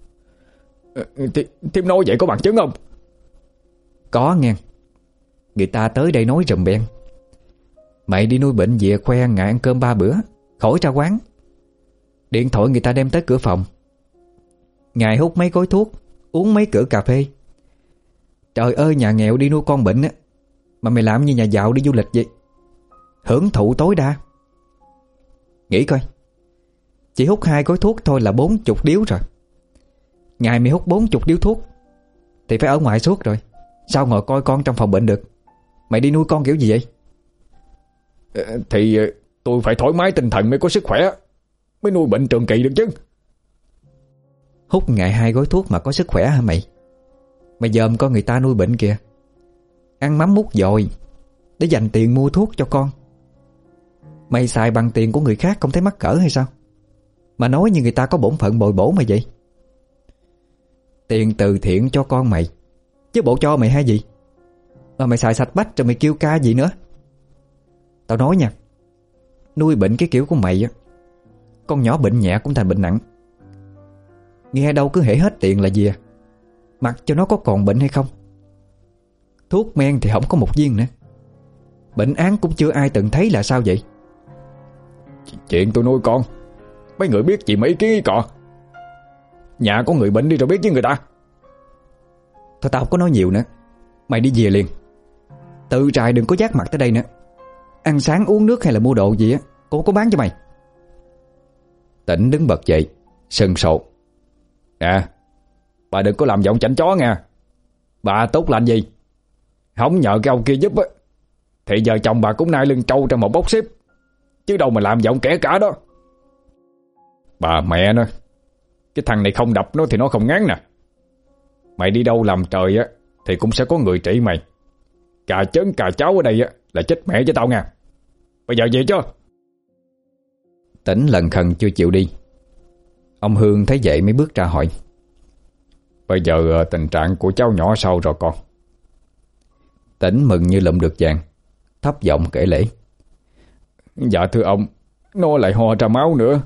Speaker 2: Thím nói vậy có bằng chứng không?
Speaker 1: Có nghe. Người ta tới đây nói rùm beng. Mày đi nuôi bệnh về khoe ngại ăn cơm ba bữa, khỏi ra quán. Điện thoại người ta đem tới cửa phòng, ngày hút mấy gói thuốc, uống mấy cỡ cà phê. Trời ơi, nhà nghèo đi nuôi con bệnh á, mà mày làm như nhà giàu đi du lịch vậy. Hưởng thụ tối đa. Nghĩ coi, chỉ hút hai gói thuốc thôi là bốn chục điếu rồi.
Speaker 3: Ngày mày hút bốn chục điếu thuốc thì phải ở ngoài suốt rồi. Sao ngồi coi con trong phòng bệnh được? Mày đi nuôi con kiểu gì vậy?
Speaker 2: Thì tôi phải thoải mái tinh thần mới có sức khỏe, mới nuôi bệnh trường kỳ được chứ.
Speaker 3: Hút ngày hai gói thuốc mà có sức khỏe hả mày? Mày dòm coi người ta nuôi bệnh kìa, ăn mắm mút dồi để dành tiền mua thuốc cho con. Mày xài bằng tiền của người khác không thấy mắc cỡ hay sao? Mà nói như người ta có bổn phận bồi bổ mày vậy. Tiền từ thiện cho con mày, chứ bộ cho mày hay gì? Mà mày xài sạch bách rồi mày kêu ca gì nữa? Tao nói nha, nuôi bệnh cái kiểu của mày á, con nhỏ bệnh nhẹ cũng thành bệnh nặng. Nghe đâu cứ hễ hết tiền là gì à? Mặc cho nó có còn bệnh hay không. Thuốc men thì không có một viên nữa. Bệnh án cũng chưa ai từng thấy là sao vậy?
Speaker 2: Chuyện tôi nuôi con, mấy người biết gì mấy cái cọ. Nhà có người bệnh đi rồi biết với người ta.
Speaker 3: Thôi tao không có nói nhiều nữa. Mày đi về liền. Tự trại đừng có giác mặt tới đây nữa. Ăn sáng uống nước hay là mua đồ gì á, cô có bán cho mày.
Speaker 1: Tỉnh đứng bật dậy, sừng sộ.
Speaker 2: À, bà đừng có làm giọng chảnh chó nha. Bà tốt lành gì, không nhờ cái ông kia giúp á, thì giờ chồng bà cũng nai lưng trâu trong một bốc xếp, chứ đâu mà làm giọng kẻ cả đó. Bà mẹ nó, cái thằng này không đập nó thì nó không ngán nè. Mày đi đâu làm trời á thì cũng sẽ có người trị mày. Cà chớn cà cháo ở đây á là chết mẹ cho tao nha. Bây giờ về chứ.
Speaker 1: Tỉnh lần khần chưa chịu đi. Ông Hương thấy vậy mới bước ra hỏi:
Speaker 2: Bây giờ tình trạng của cháu nhỏ sao rồi con?
Speaker 1: Tỉnh mừng như lụm được vàng, thấp giọng kể lễ:
Speaker 2: Dạ thưa ông, nó lại ho ra máu nữa.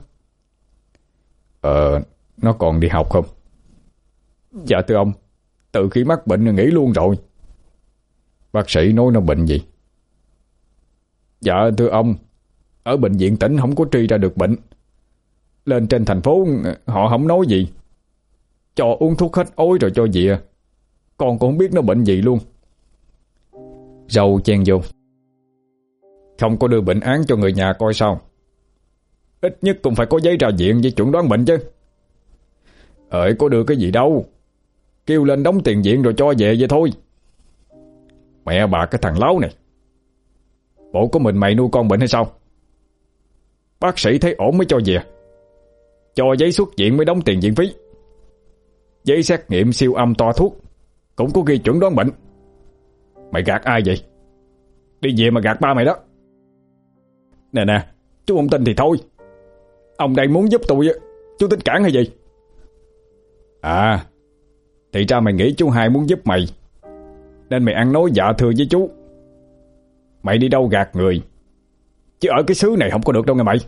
Speaker 2: Ờ, nó còn đi học không? Dạ thưa ông, từ khi mắc bệnh nghỉ luôn rồi. Bác sĩ nói nó bệnh gì? Dạ thưa ông, ở bệnh viện tỉnh không có truy ra được bệnh. Lên trên thành phố họ không nói gì, cho uống thuốc hết ối rồi cho về. Con cũng không biết nó bệnh gì luôn.
Speaker 1: Râu chen vô:
Speaker 2: Không có đưa bệnh án cho người nhà coi sao? Ít nhất cũng phải có giấy ra viện với chuẩn đoán bệnh chứ. Ờ, có đưa cái gì đâu, kêu lên đóng tiền viện rồi cho về vậy thôi. Mẹ bà cái thằng láo này, bộ có mình mày nuôi con bệnh hay sao? Bác sĩ thấy ổn mới cho về, cho giấy xuất viện mới đóng tiền viện phí. Giấy xét nghiệm siêu âm toa thuốc cũng có ghi chuẩn đoán bệnh. Mày gạt ai vậy? Đi về mà gạt ba mày đó. Nè nè, chú không tin thì thôi. Ông đây muốn giúp tôi, chú tính cản hay gì? À, thì ra mày nghĩ chú Hai muốn giúp mày, nên mày ăn nói dạ thưa với chú. Mày đi đâu gạt người, chứ ở cái xứ này không có được đâu nghe mày.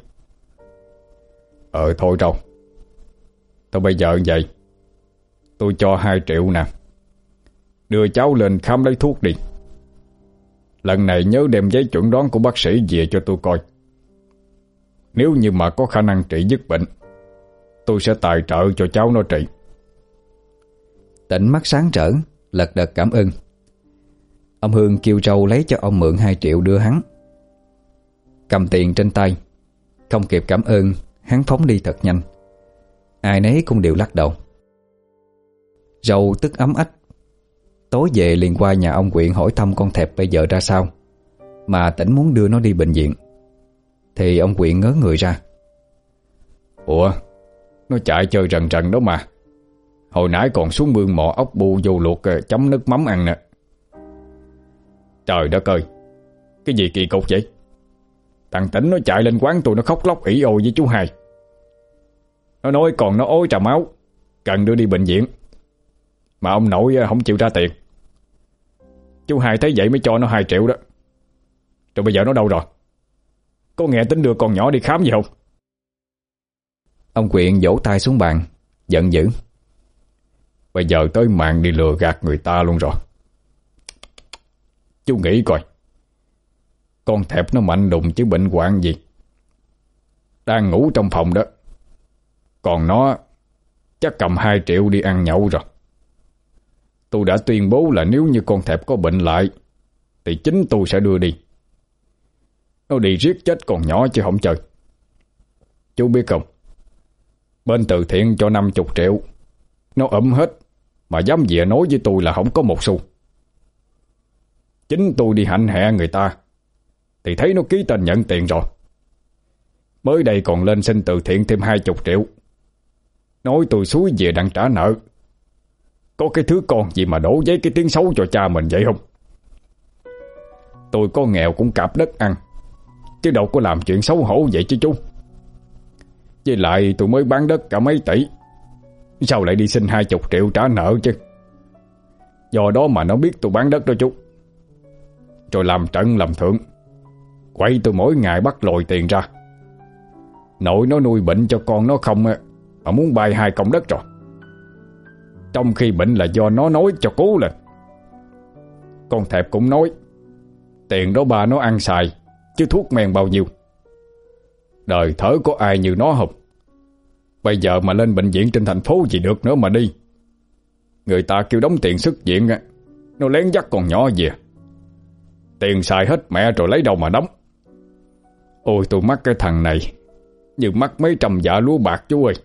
Speaker 2: Ờ thôi đâu. Thôi bây giờ vậy, tôi cho hai triệu nè, đưa cháu lên khám lấy thuốc đi. Lần này nhớ đem giấy chuẩn đoán của bác sĩ về cho tôi coi. Nếu như mà có khả năng trị dứt bệnh, tôi sẽ tài trợ cho cháu nó trị.
Speaker 1: Tỉnh mắt sáng trở, lật đật cảm ơn. Ông Hương kêu trâu lấy cho ông mượn hai triệu đưa hắn. Cầm tiền trên tay, không kịp cảm ơn, hắn phóng đi thật nhanh. Ai nấy cũng đều lắc đầu. Râu tức ấm ách. Tối về liền qua nhà ông Quyện hỏi thăm con Thẹp bây giờ ra sao, mà tỉnh muốn đưa nó đi bệnh viện. Thì ông Quyện ngớ người ra:
Speaker 2: Ủa, nó chạy chơi rần rần đó mà. Hồi nãy còn xuống mương mò ốc bu vô luộc chấm nước mắm ăn nè. Trời đất ơi, cái gì kỳ cục vậy? Thằng Tỉnh nó chạy lên quán tôi, nó khóc lóc ỉ ôi với chú Hai. Nó nói còn nó ối trà máu, cần đưa đi bệnh viện, mà ông nội không chịu ra tiền. Chú Hai thấy vậy mới cho nó hai triệu đó. Rồi bây giờ nó đâu rồi? Có nghe tính đưa con nhỏ đi khám gì không?
Speaker 1: Ông Quyện vỗ tay xuống bàn, giận dữ:
Speaker 2: Bây giờ tới mạng đi lừa gạt người ta luôn rồi. Chú nghĩ coi, con Thẹp nó mạnh đùng chứ bệnh hoạn gì. Đang ngủ trong phòng đó, còn nó chắc cầm hai triệu đi ăn nhậu rồi. Tôi đã tuyên bố là nếu như con Thẹp có bệnh lại thì chính tôi sẽ đưa đi. Nó đi giết chết con nhỏ chứ không chơi. Chú biết không, bên từ thiện cho năm mươi triệu, Nó ấm hết mà dám về nói với tôi là không có một xu. Chính tôi đi hạnh hạ người ta thì thấy nó ký tên nhận tiền rồi. Mới đây còn lên xin từ thiện thêm hai chục triệu, nói tôi xúi về đang trả nợ. Có cái thứ con gì mà đổ giấy cái tiếng xấu cho cha mình vậy không? Tôi có nghèo cũng cạp đất ăn, chứ đâu có làm chuyện xấu hổ vậy chứ chú. Với lại tôi mới bán đất cả mấy tỷ, sao lại đi xin hai chục triệu trả nợ chứ? Do đó mà nó biết tôi bán đất đó chú. Rồi làm trận làm thượng, quậy tôi mỗi ngày bắt lòi tiền ra. Nội nó nuôi bệnh cho con nó không mà muốn bay hai cọng đất rồi, trong khi bệnh là do nó nói cho cố lên. Con Thẹp cũng nói tiền đó ba nó ăn xài, chứ thuốc men bao nhiêu. Đời thở có ai như nó không? Bây giờ mà lên bệnh viện trên thành phố gì được nữa mà đi. Người ta kêu đóng tiền xuất viện, nó lén dắt con nhỏ về. Tiền xài hết mẹ rồi lấy đâu mà đóng. Ôi tôi mắc cái thằng này như mắc mấy trăm dạ lúa bạc chú ơi.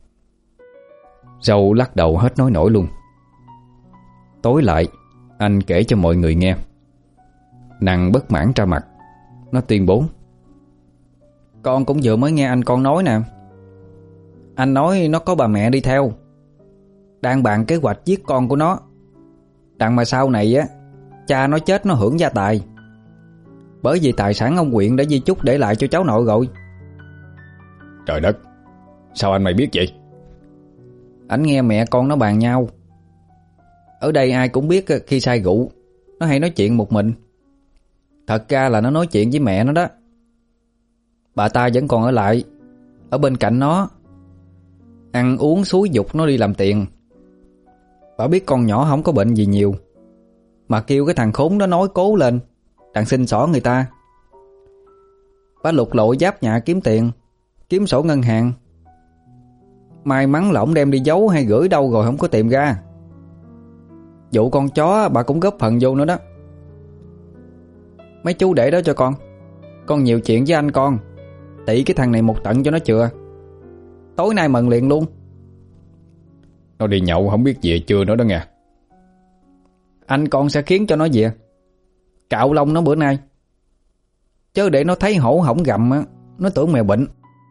Speaker 1: Dâu lắc đầu hết nói nổi luôn. Tối lại, anh kể cho mọi người nghe. Nằng bất mãn ra mặt. Nó tuyên bố:
Speaker 3: Con cũng vừa mới nghe anh con nói nè. Anh nói nó có bà mẹ đi theo, đang bàn kế hoạch giết con của nó, đặng mà sau này á cha nó chết nó hưởng gia tài, bởi vì tài sản ông Quyện đã di chúc để lại cho cháu nội rồi.
Speaker 2: Trời đất, sao anh mày biết vậy?
Speaker 3: Anh nghe mẹ con nó bàn nhau. Ở đây ai cũng biết khi say rượu nó hay nói chuyện một mình. Thật ra là nó nói chuyện với mẹ nó đó. Bà ta vẫn còn ở lại, ở bên cạnh nó, ăn uống xúi giục nó đi làm tiền. Bà biết con nhỏ không có bệnh gì nhiều, mà kêu cái thằng khốn đó nói cố lên, đặng xin xỏ người ta. Bà lục lội giáp nhà kiếm tiền, kiếm sổ ngân hàng. May mắn là ổng đem đi giấu hay gửi đâu rồi không có tìm ra. Vụ con chó bà cũng góp phần vô nữa đó. Mấy chú để đó cho con. Con nhiều chuyện với anh con, tị cái thằng này một tận cho nó chừa. Tối nay mần liền luôn.
Speaker 2: Nó đi nhậu không biết về chưa nữa đó nghe.
Speaker 3: Anh con sẽ khiến cho nó về, cạo lông nó bữa nay, chứ để nó thấy hổ hổng gầm á, nó tưởng mèo bệnh.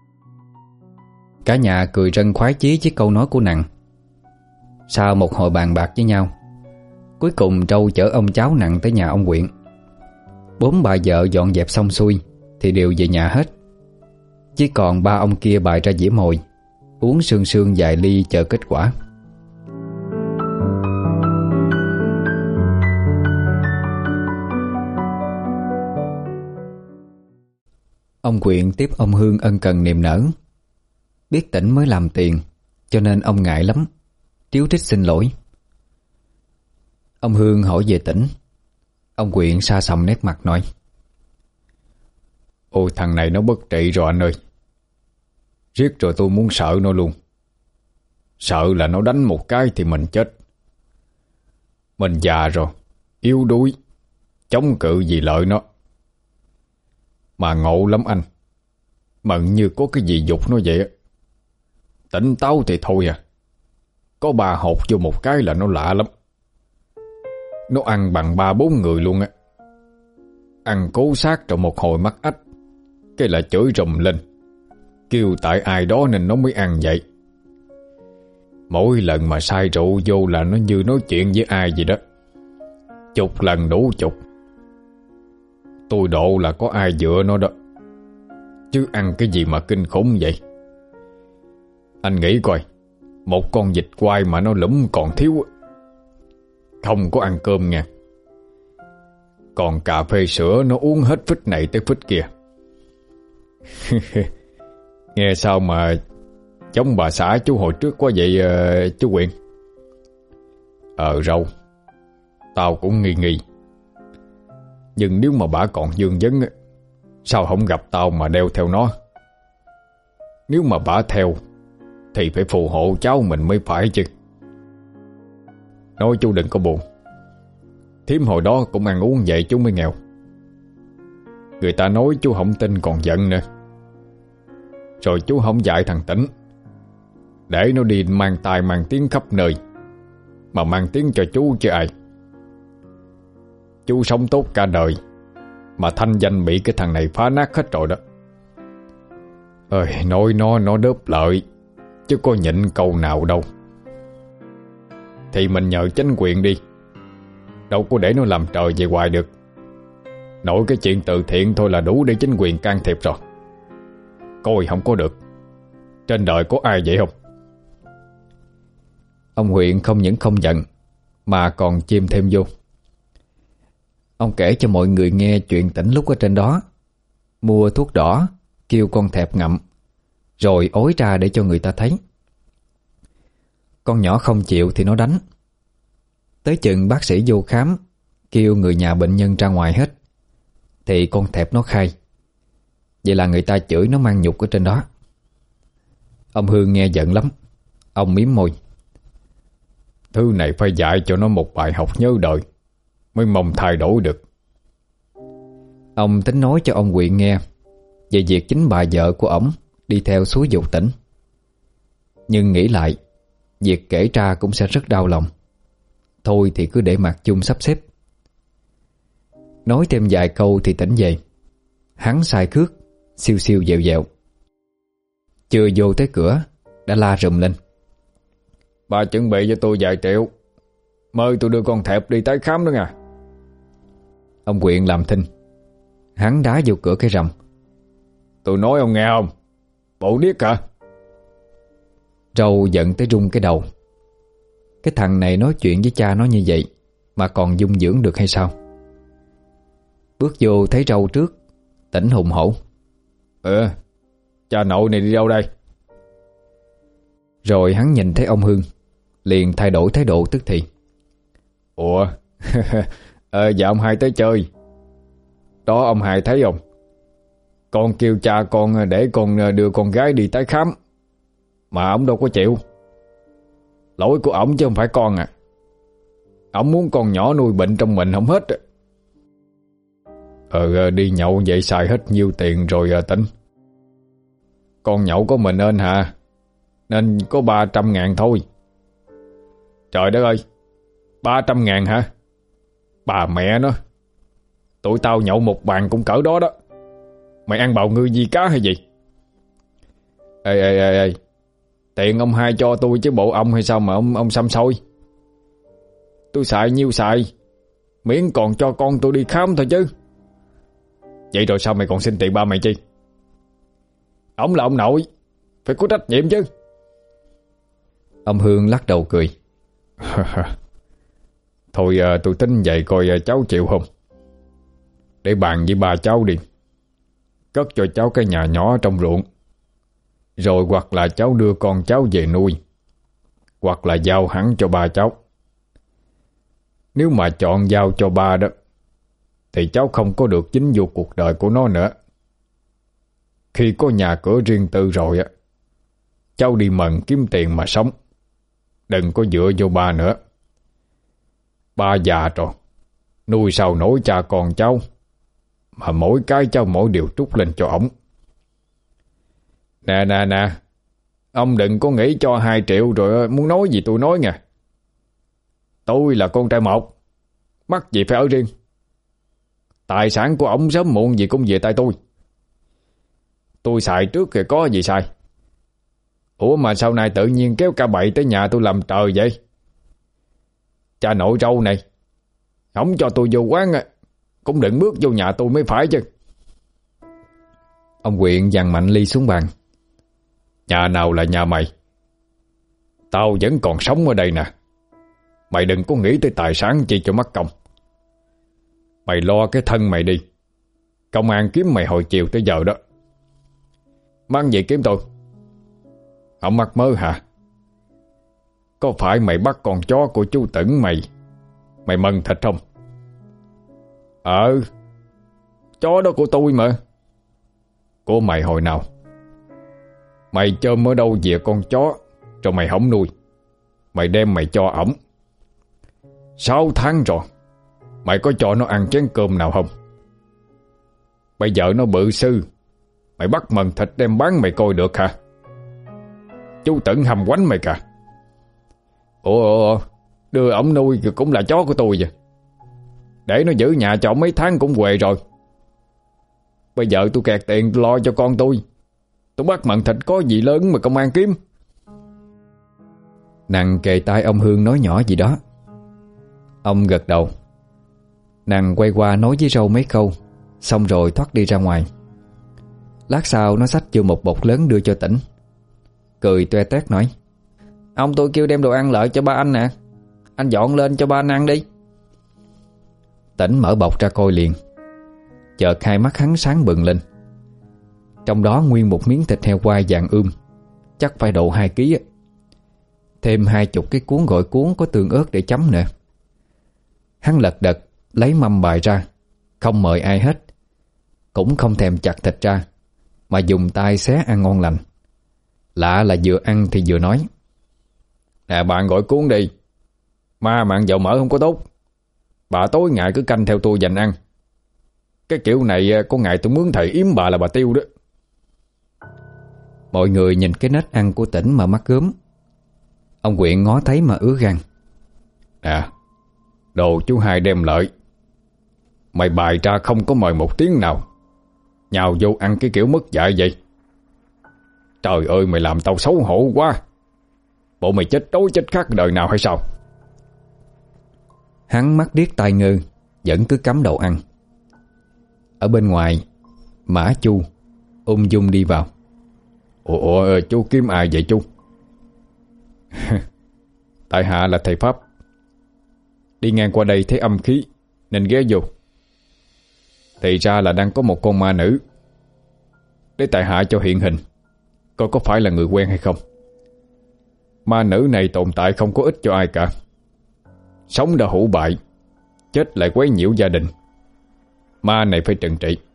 Speaker 1: Cả nhà cười rân khoái chí với câu nói của Nằng. Sau một hồi bàn bạc với nhau, cuối cùng Trâu chở ông cháu Nằng tới nhà ông Quyện. Bốn bà vợ dọn dẹp xong xuôi thì đều về nhà hết. Chỉ còn ba ông kia bày ra dĩa mồi, uống sương sương vài ly chờ kết quả. Ông Quyện tiếp ông Hương ân cần niềm nở. Biết tỉnh mới làm tiền, cho nên ông ngại lắm, tríu trích xin lỗi. Ông Hương hỏi về tỉnh. Ông Quyện sa sầm nét mặt nói:
Speaker 2: Ôi thằng này nó bất trị rồi anh ơi. Riết rồi tôi muốn sợ nó luôn. Sợ là nó đánh một cái thì mình chết. Mình già rồi, yếu đuối, chống cự vì lợi nó. Mà ngộ lắm anh, mận như có cái gì dục nó vậy. Tỉnh táo thì thôi à, có bà hột vô một cái là nó lạ lắm. Nó ăn bằng ba bốn người luôn á. Ăn cố sát rồi một hồi mắc ách, cái là chửi rùm lên, kêu tại ai đó nên nó mới ăn vậy. Mỗi lần mà say rượu vô là nó như nói chuyện với ai gì đó. Chục lần đủ chục. Tôi độ là có ai dựa nó đó. Chứ ăn cái gì mà kinh khủng vậy. Anh nghĩ coi, một con vịt quay mà nó lúm còn thiếu, không có ăn cơm nha. Còn cà phê sữa nó uống hết phích này tới phích kia. Nghe sao mà giống bà xã chú hồi trước quá vậy uh, chú Quyện? Ờ râu, tao cũng nghi nghi. Nhưng nếu mà bà còn dương vấn, sao không gặp tao mà đeo theo nó? Nếu mà bà theo thì phải phù hộ cháu mình mới phải chứ. Nói chú đừng có buồn. Thím hồi đó cũng ăn uống vậy chú mới nghèo. Người ta nói chú không tin còn giận nữa. Rồi chú không dạy thằng Tỉnh, để nó đi mang tài mang tiếng khắp nơi, mà mang tiếng cho chú chứ ai. Chú sống tốt cả đời mà thanh danh bị cái thằng này phá nát hết rồi đó. Ơi, nói nó nó đớp lợi, chứ có nhịn câu nào đâu. Thì mình nhờ chính quyền đi, đâu có để nó làm trời về hoài được. Nội cái chuyện từ thiện thôi là đủ để chính quyền can thiệp rồi. Coi không có được. Trên đời có ai vậy không?
Speaker 1: Ông huyện không những không giận mà còn chêm thêm vô. Ông kể cho mọi người nghe chuyện tỉnh lúc ở trên đó, mua thuốc đỏ, kêu con thẹp ngậm, rồi ối ra để cho người ta thấy. Con nhỏ không chịu thì nó đánh. Tới chừng bác sĩ vô khám, kêu người nhà bệnh nhân ra ngoài hết, thì con thẹp nó khai. Vậy là người ta chửi nó mang nhục ở trên đó. Ông Hương nghe giận lắm. Ông mím môi.
Speaker 2: Thứ này phải dạy cho nó một bài học nhớ đời mới mong thay đổi được.
Speaker 1: Ông tính nói cho ông huyện nghe về việc chính bà vợ của ổng đi theo xúi giục tỉnh. Nhưng nghĩ lại, việc kể ra cũng sẽ rất đau lòng. Thôi thì cứ để Mạc Chung sắp xếp. Nói thêm vài câu thì tỉnh về. Hắn sai khước, siêu siêu dẹo dẹo. Chưa vô tới cửa đã la rùm lên.
Speaker 2: Bà chuẩn bị cho tôi vài triệu, mời tôi đưa con thẹp đi tái khám đó nha.
Speaker 1: Ông huyện làm thinh. Hắn đá vô cửa cái rầm.
Speaker 2: Tôi nói ông nghe không? Bộ điếc hả?
Speaker 1: Râu giận tới rung cái đầu. Cái thằng này nói chuyện với cha nó như vậy mà còn dung dưỡng được hay sao? Bước vô thấy Râu trước, tỉnh hùng hổ.
Speaker 2: Ừ, cha nội này đi đâu đây?
Speaker 1: Rồi hắn nhìn thấy ông Hương, liền thay đổi thái độ tức thì.
Speaker 2: Ủa, ờ, dạ ông hai tới chơi. Đó ông hai thấy không? Con kêu cha con để con đưa con gái đi tái khám, mà ông đâu có chịu. Lỗi của ổng chứ không phải con à. Ổng muốn con nhỏ nuôi bệnh trong mình không hết. Ờ, đi nhậu vậy xài hết nhiêu tiền rồi à, tính. Con nhậu có mình ơn hả? Nên có ba trăm ngàn thôi. Trời đất ơi, ba trăm ngàn hả? Bà mẹ nó, tụi tao nhậu một bàn cũng cỡ đó đó. Mày ăn bào ngư gì cá hay gì? Ê ê ê ê, tiền ông hai cho tôi chứ bộ ông hay sao mà ông ông xăm xôi. Tôi xài nhiêu xài, miễn còn cho con tôi đi khám thôi chứ. Vậy rồi sao mày còn xin tiền ba mày chi? Ông là ông nội, phải có trách nhiệm chứ.
Speaker 1: Ông Hương lắc đầu cười.
Speaker 2: Thôi à, tôi tính vậy coi à, cháu chịu không? Để bàn với bà cháu đi, cất cho cháu cái nhà nhỏ trong ruộng, rồi hoặc là cháu đưa con cháu về nuôi, hoặc là giao hẳn cho ba cháu. Nếu mà chọn giao cho ba đó, thì cháu không có được dính vô cuộc đời của nó nữa. Khi có nhà cửa riêng tư rồi á, cháu đi mần kiếm tiền mà sống, đừng có dựa vô ba nữa. Ba già rồi, nuôi sao nổi cha con cháu, mà mỗi cái cháu mỗi điều trút lên cho ổng. Nè nè nè, ông đừng có nghĩ cho hai triệu rồi muốn nói gì tôi nói nha. Tôi là con trai một, mắc gì phải ở riêng. Tài sản của ổng sớm muộn gì cũng về tay tôi. Tôi xài trước thì có gì xài. Ủa mà sau này tự nhiên kéo cả bậy tới nhà tôi làm trời vậy? Cha nội Râu này, không cho tôi vô quán cũng đừng bước vô nhà tôi mới phải chứ.
Speaker 1: Ông huyện giằng mạnh ly xuống bàn.
Speaker 2: Nhà nào là nhà mày? Tao vẫn còn sống ở đây nè. Mày đừng có nghĩ tới tài sản chi cho mắc công. Mày lo cái thân mày đi. Công an kiếm mày hồi chiều tới giờ đó. Mang gì kiếm tôi? Không mắc mơ hả? Có phải mày bắt con chó của chú Tửng mày Mày mần thịt không? Ờ, chó đó của tôi mà. Của mày hồi nào? Mày chôm ở đâu về con chó rồi mày không nuôi, mày đem mày cho ổng. Sáu tháng rồi, mày có cho nó ăn chén cơm nào không? Bây giờ nó bự sư, mày bắt mần thịt đem bán mày coi được hả? Chú Tửng hầm quánh mày cả. Ủa, ủa đưa ổng nuôi cũng là chó của tôi vậy. Để nó giữ nhà cho ổng mấy tháng cũng quề rồi. Bây giờ tôi kẹt tiền tôi lo cho con tôi. Tôi bắt mận thịt có gì lớn mà công an kiếm.
Speaker 1: Nàng kề tai ông Hương nói nhỏ gì đó. Ông gật đầu. Nàng quay qua nói với Râu mấy câu, xong rồi thoát đi ra ngoài. Lát sau nó xách vô một bọc lớn đưa cho Tỉnh, cười toe toét nói: Ông tôi kêu đem đồ ăn lại cho ba anh nè, anh dọn lên cho ba anh ăn đi. Tỉnh mở bọc ra coi liền. Chợt hai mắt hắn sáng bừng lên. Trong đó nguyên một miếng thịt heo quay vàng ươm, chắc phải độ hai ký. Thêm hai chục cái cuốn gỏi cuốn có tương ớt để chấm nữa. Hắn lật đật lấy mâm bài ra, không mời ai hết, cũng không thèm chặt thịt ra, mà dùng tay xé ăn ngon lành. Lạ là vừa ăn thì vừa nói: Nè bạn gọi cuốn đi, ma mạng dầu mỡ không có tốt. Bà tối ngày cứ canh theo tôi dành ăn. Cái kiểu này có ngày tôi mướn thầy yếm bà là bà tiêu đó. Mọi người nhìn cái nết ăn của Tỉnh mà mắc gớm. Ông Quyện ngó thấy mà ứa gan.
Speaker 2: Nè, đồ chú hai đem lợi, mày bài ra không có mời một tiếng nào, nhào vô ăn cái kiểu mất dạy vậy. Trời ơi, mày làm tao xấu hổ quá. Bộ mày chết đói chết khát đời nào hay sao?
Speaker 1: Hắn mắt điếc tai ngơ, vẫn cứ cắm đầu ăn. Ở bên ngoài, Mã Chu ung dung đi vào.
Speaker 2: Ủa, ủa chú kiếm ai vậy chú? Tại hạ là thầy Pháp, đi ngang qua đây thấy âm khí nên ghé vô. Thì ra là đang có một con ma nữ, để tại hạ cho hiện hình, coi có phải là người quen hay không. Ma nữ này tồn tại không có ích cho ai cả. Sống đã hủ bại, chết lại quấy nhiễu gia đình. Ma này phải trừng trị.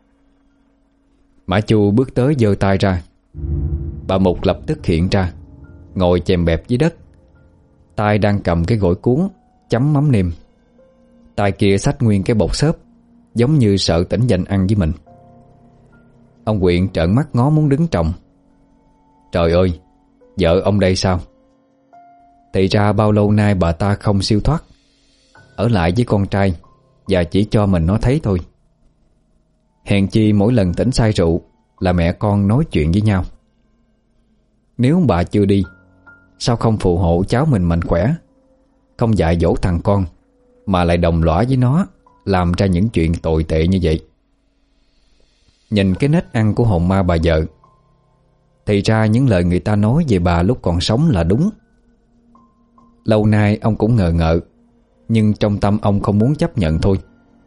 Speaker 1: Mã Chu bước tới giơ tay ra. Bà Mục lập tức hiện ra, ngồi chèm bẹp dưới đất, tay đang cầm cái gỏi cuốn chấm mắm nêm, tay kia xách nguyên cái bột xốp, giống như sợ Tỉnh dành ăn với mình. Ông Quyện trợn mắt ngó muốn đứng trồng. Trời ơi, vợ ông đây sao? Thì ra bao lâu nay bà ta không siêu thoát, ở lại với con trai và chỉ cho mình nó thấy thôi. Hèn chi mỗi lần Tỉnh say rượu là mẹ con nói chuyện với nhau. Nếu bà chưa đi, sao không phù hộ cháu mình mạnh khỏe, không dạy dỗ thằng con, mà lại đồng lõa với nó làm ra những chuyện tồi tệ như vậy. Nhìn cái nết ăn của hồn ma bà vợ, thì ra những lời người ta nói về bà lúc còn sống là đúng. Lâu nay ông cũng ngờ ngợ, nhưng trong tâm ông không muốn chấp nhận thôi.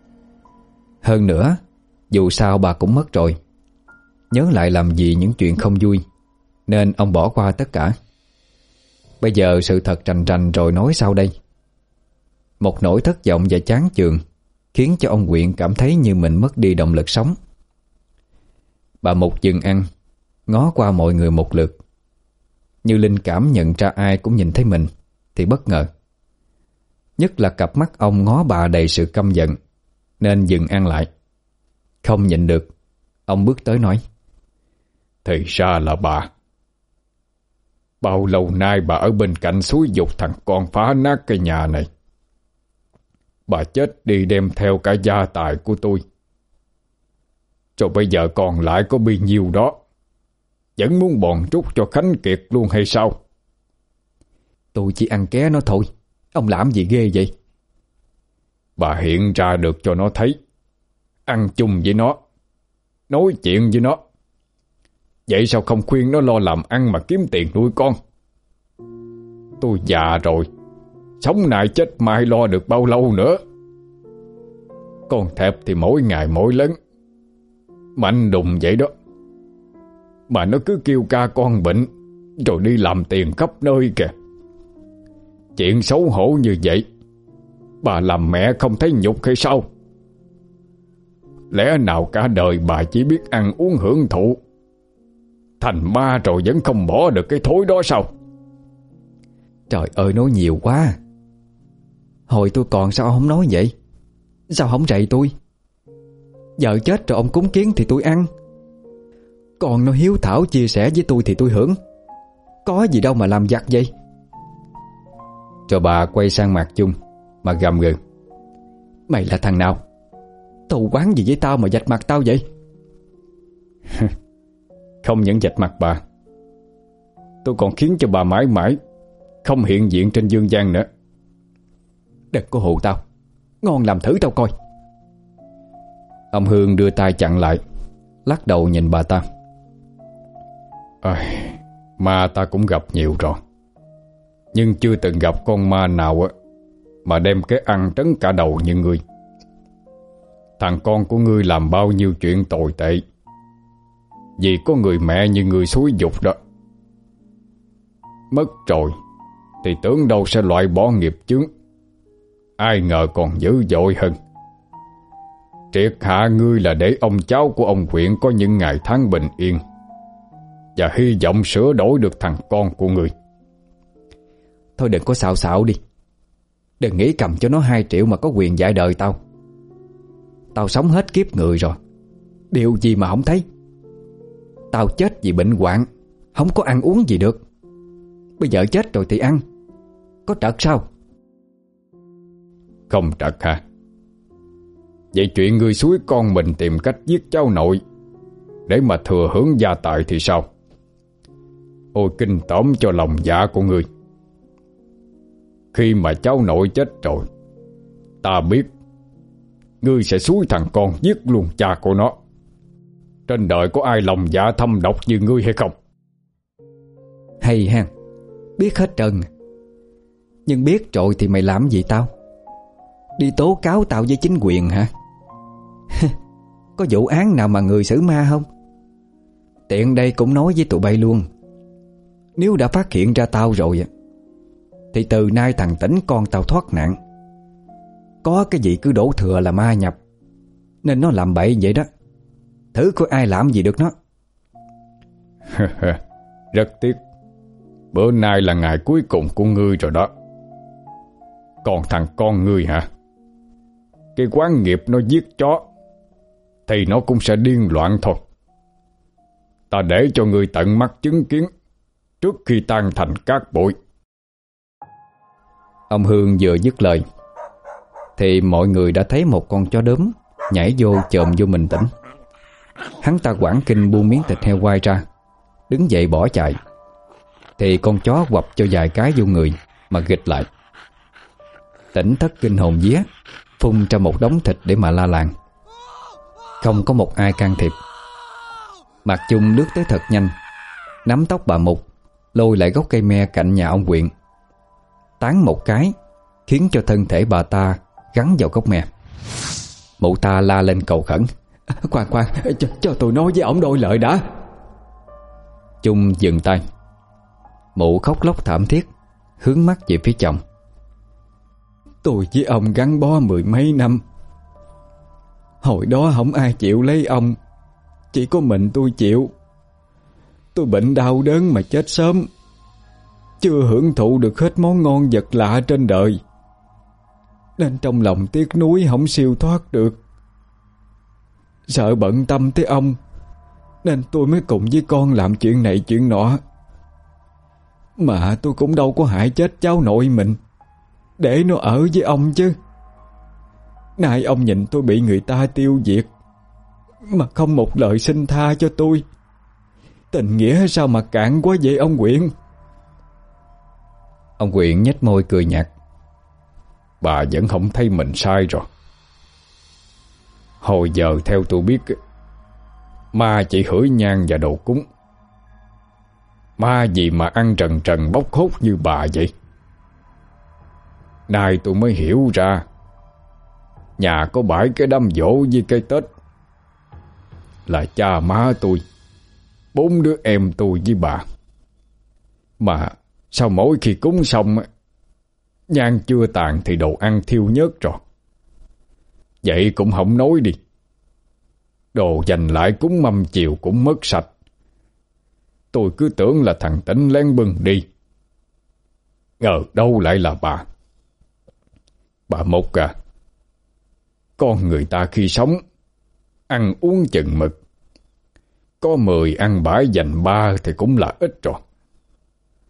Speaker 1: Hơn nữa, dù sao bà cũng mất rồi, nhớ lại làm gì những chuyện không vui, nên ông bỏ qua tất cả. Bây giờ sự thật rành rành rồi nói sao đây? Một nỗi thất vọng và chán chường khiến cho ông Quyện cảm thấy như mình mất đi động lực sống. Bà Mục dừng ăn, ngó qua mọi người một lượt. Như linh cảm nhận ra ai cũng nhìn thấy mình thì bất ngờ. Nhất là cặp mắt ông ngó bà đầy sự căm giận, nên dừng ăn lại. Không nhịn được, ông bước tới nói:
Speaker 2: Thì ra là bà. Bao lâu nay bà ở bên cạnh xúi giục thằng con phá nát cái nhà này. Bà chết đi đem theo cả gia tài của tôi. Rồi bây giờ còn lại có bấy nhiêu đó, vẫn muốn bòn trút cho Khánh Kiệt luôn hay sao?
Speaker 1: Tôi chỉ ăn ké nó thôi, ông làm gì ghê vậy?
Speaker 2: Bà hiện ra được cho nó thấy, ăn chung với nó, nói chuyện với nó. Vậy sao không khuyên nó lo làm ăn mà kiếm tiền nuôi con? Tôi già rồi, sống nay chết mai lo được bao lâu nữa? Con Thẹp thì mỗi ngày mỗi lớn, mạnh đùng vậy đó, mà nó cứ kêu ca con bệnh rồi đi làm tiền khắp nơi kìa. Chuyện xấu hổ như vậy, bà làm mẹ không thấy nhục hay sao? Lẽ nào cả đời bà chỉ biết ăn uống hưởng thụ, thành ma rồi vẫn không bỏ được cái thối đó sao?
Speaker 1: Trời ơi, nói nhiều quá. Hồi tôi còn sao ông không nói vậy? Sao không dạy tôi? Vợ chết rồi ông cúng kiến thì tôi ăn, còn nó hiếu thảo chia sẻ với tôi thì tôi hưởng.
Speaker 3: Có gì đâu mà làm giặc vậy.
Speaker 1: Rồi bà quay sang Mạc Chung mà gầm gừ:
Speaker 3: Mày là thằng nào? Thù oán gì với tao mà vạch mặt tao vậy?
Speaker 2: Không những vạch mặt bà, tôi còn khiến cho bà mãi mãi không hiện diện trên dương gian nữa.
Speaker 3: Đừng có hù tao, ngon làm thử tao coi.
Speaker 1: Ông Hương đưa tay chặn lại, lắc đầu nhìn bà ta.
Speaker 2: À, ma ta cũng gặp nhiều rồi, nhưng chưa từng gặp con ma nào mà đem cái ăn trấn cả đầu như ngươi. Thằng con của ngươi làm bao nhiêu chuyện tồi tệ vì có người mẹ như ngươi xúi giục đó. Mất rồi thì tưởng đâu sẽ loại bỏ nghiệp chướng, ai ngờ còn dữ dội hơn. Triệt hạ ngươi là để ông cháu của ông huyện có những ngày tháng bình yên và hy vọng sửa đổi được thằng con của ngươi.
Speaker 3: Thôi đừng có xạo xạo đi. Đừng nghĩ cầm cho nó hai triệu mà có quyền dạy đời tao. Tao sống hết kiếp người rồi, điều gì mà không thấy. Tao chết vì bệnh hoạn, không có ăn uống gì được. Bây giờ chết rồi thì ăn, có trật sao?
Speaker 2: Không trật hả? Vậy chuyện ngươi xúi con mình tìm cách giết cháu nội để mà thừa hưởng gia tài thì sao? Ôi kinh tởm cho lòng dạ của ngươi. Khi mà cháu nội chết rồi, ta biết ngươi sẽ xúi thằng con giết luôn cha của nó. Trên đời có ai lòng dạ thâm độc như ngươi hay không?
Speaker 3: Hay ha, biết hết trơn. Nhưng biết rồi thì mày làm gì tao? Đi tố cáo tao với chính quyền hả? Có vụ án nào mà người xử ma không? Tiện đây cũng nói với tụi bay luôn. Nếu đã phát hiện ra tao rồi thì từ nay thằng Tĩnh con tao thoát nạn. Có cái gì cứ đổ thừa là ma nhập, nên nó làm bậy vậy đó. Thử coi ai làm gì được nó.
Speaker 2: Rất tiếc, bữa nay là ngày cuối cùng của ngươi rồi đó. Còn thằng con ngươi hả? Cái quán nghiệp nó giết chó thì nó cũng sẽ điên loạn thôi. Ta để cho ngươi tận mắt chứng kiến trước khi tan thành cát bụi.
Speaker 1: Ông Hương vừa dứt lời thì mọi người đã thấy một con chó đốm nhảy vô chồm vô mình Tĩnh. Hắn ta quảng kinh buông miếng thịt heo quay ra, đứng dậy bỏ chạy. Thì con chó quặp cho vài cái vô người mà nghịch lại. Tĩnh thất kinh hồn vía, phun ra một đống thịt để mà la làng. Không có một ai can thiệp. Mạc Chung lướt tới thật nhanh, nắm tóc bà Mục, lôi lại gốc cây me cạnh nhà ông Quyện, tán một cái khiến cho thân thể bà ta gắn vào gốc me. Mụ ta la lên cầu khẩn:
Speaker 3: Khoan khoan, cho, cho tôi nói với ổng đôi lời đã.
Speaker 1: Chung dừng tay. Mụ khóc lóc thảm thiết, hướng mắt về phía chồng.
Speaker 3: Tôi với ông gắn bó mười mấy năm. Hồi đó không ai chịu lấy ông, chỉ có mình tôi chịu. Tôi bệnh đau đớn mà chết sớm, chưa hưởng thụ được hết món ngon vật lạ trên đời, nên trong lòng tiếc nuối không siêu thoát được. Sợ bận tâm tới ông, nên tôi mới cùng với con làm chuyện này chuyện nọ. Mà tôi cũng đâu có hại chết cháu nội mình để nó ở với ông chứ. Nay ông nhìn tôi bị người ta tiêu diệt mà không một lời xin tha cho tôi. Tình nghĩa sao mà cạn quá vậy ông Quyện?
Speaker 1: Ông Quyện nhếch môi cười nhạt:
Speaker 2: Bà vẫn không thấy mình sai rồi. Hồi giờ theo tôi biết, ma chỉ hửi nhang và đồ cúng. Ma gì mà ăn trần trần bốc hốt như bà vậy? Nay tôi mới hiểu ra, nhà có bãi cái đám dỗ với cái Tết là cha má tôi, bốn đứa em tôi với bà. Mà sao mỗi khi cúng xong, nhang chưa tàn thì đồ ăn thiêu nhớt rồi. Vậy cũng không nói đi, đồ dành lại cúng mâm chiều cũng mất sạch. Tôi cứ tưởng là thằng Tĩnh lén bưng đi, ngờ đâu lại là bà. Bà Mục à, con người ta khi sống ăn uống chừng mực, có mười ăn bãi dành ba thì cũng là ít rồi.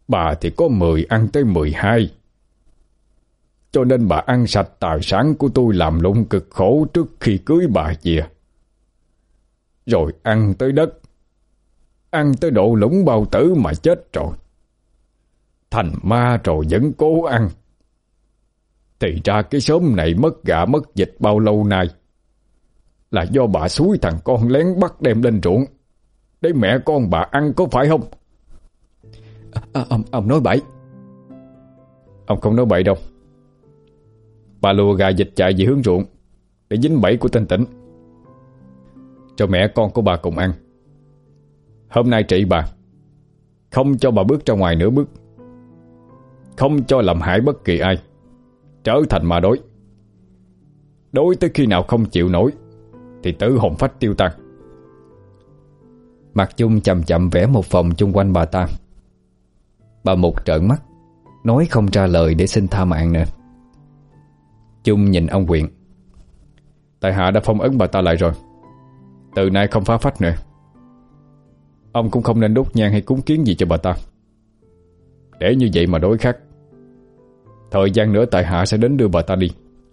Speaker 2: bà thì có mười ăn tới mười hai. Cho nên bà ăn sạch tài sản của tôi làm lụng cực khổ trước khi cưới bà về. Rồi ăn tới đất, ăn tới độ lũng bao tử mà chết rồi. Thành ma rồi vẫn cố ăn. Thì ra cái xóm này mất gà mất vịt bao lâu nay là do bà xúi thằng con lén bắt đem lên ruộng để mẹ con bà ăn, có phải không?
Speaker 1: à, ông, ông nói bậy.
Speaker 2: Ông không nói bậy đâu. Bà lùa gà vịt chạy về hướng ruộng để dính bẫy của tên Tĩnh, cho mẹ con của bà cùng ăn. Hôm nay trị bà, không cho bà bước ra ngoài nửa bước, không cho làm hại bất kỳ ai, trở thành ma đối. Đối tới khi nào không chịu nổi thì tử hồn phách tiêu tan.
Speaker 1: Mặt Chung chậm chậm vẽ một vòng chung quanh bà ta. Bà Mục trợn mắt, nói không ra lời để xin tha mạng nữa. Chung nhìn ông Quyện.
Speaker 2: Tại hạ đã phong ấn bà ta lại rồi, từ nay không phá phách nữa. Ông cũng không nên đốt nhang hay cúng kiến gì cho bà ta. Để như vậy mà đối khác, thời gian nữa tại hạ sẽ đến đưa bà ta đi.